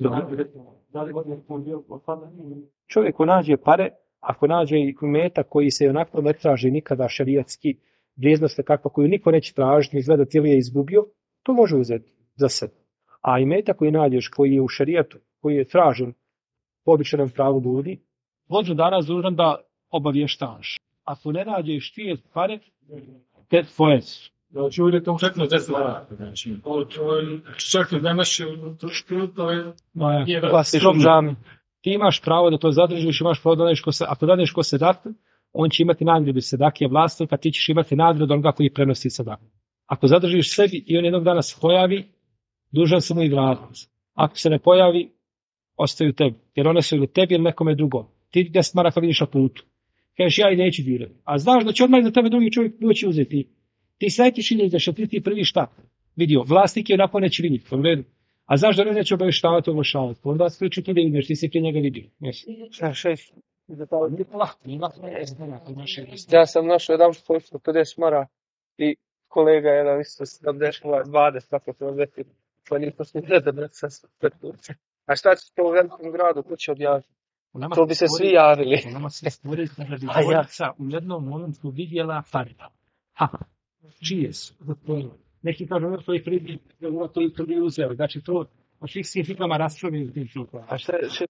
Čovjeku nađe pare, ako nađe i metak koji se onako ne traži nikada šerijatski, vrijednost kakva koju niko neće tražiti, izgleda ili je izgubio, to može uzeti za sebe. A i metak koji nađeš, koji je u šerijatu, koji je tražen po običajnom pravu ljudi, vođu danas dužan da obavještavaš. Ako ne nađeš tije pare, te tvoje su. Znači, uvijek to četno 10 maraka. Znači, čak ne nemaš to je... Ti imaš pravo da to zadržiš, imaš pravo da ako dadeš ko se dati, on će imati nagradu sadake vlasnika, ti ćeš imati nagradu onoga koji prenosi sadaku. Ako zadržiš sebi i on jednog dana se pojavi, dužan sam mu i vratiti. Ako se ne pojavi, ostaju tebi. Jer one su ili tebi ili nekome drugom. Ti 10 maraka vidiš na putu. Kažeš ja i neću dirati. A znaš da će odmah za tebe drugi čovjek doći uzeti. Ti sajtiš i nećeš, ti prvi šta vidio. Vlasnik je onako neće vidjeti. A znaš da ne neće obavještavati. Onda spriču ti da ideš, ti si prije njega vidio. Ja sam našao jedan što 50 mara i kolega jedan isto 20, tako to odveti. Pa nismo smo gledali sa a šta će to u velikom gradu, ko će objaviti? To bi se svi javili. U nama se stvorili dvojica u jednom momentu vidjela farba. Čije su? Neki kažu ono to je prvi uzeo. Znači to od svih svih fikama raspravljaju u tim fikama. A šta je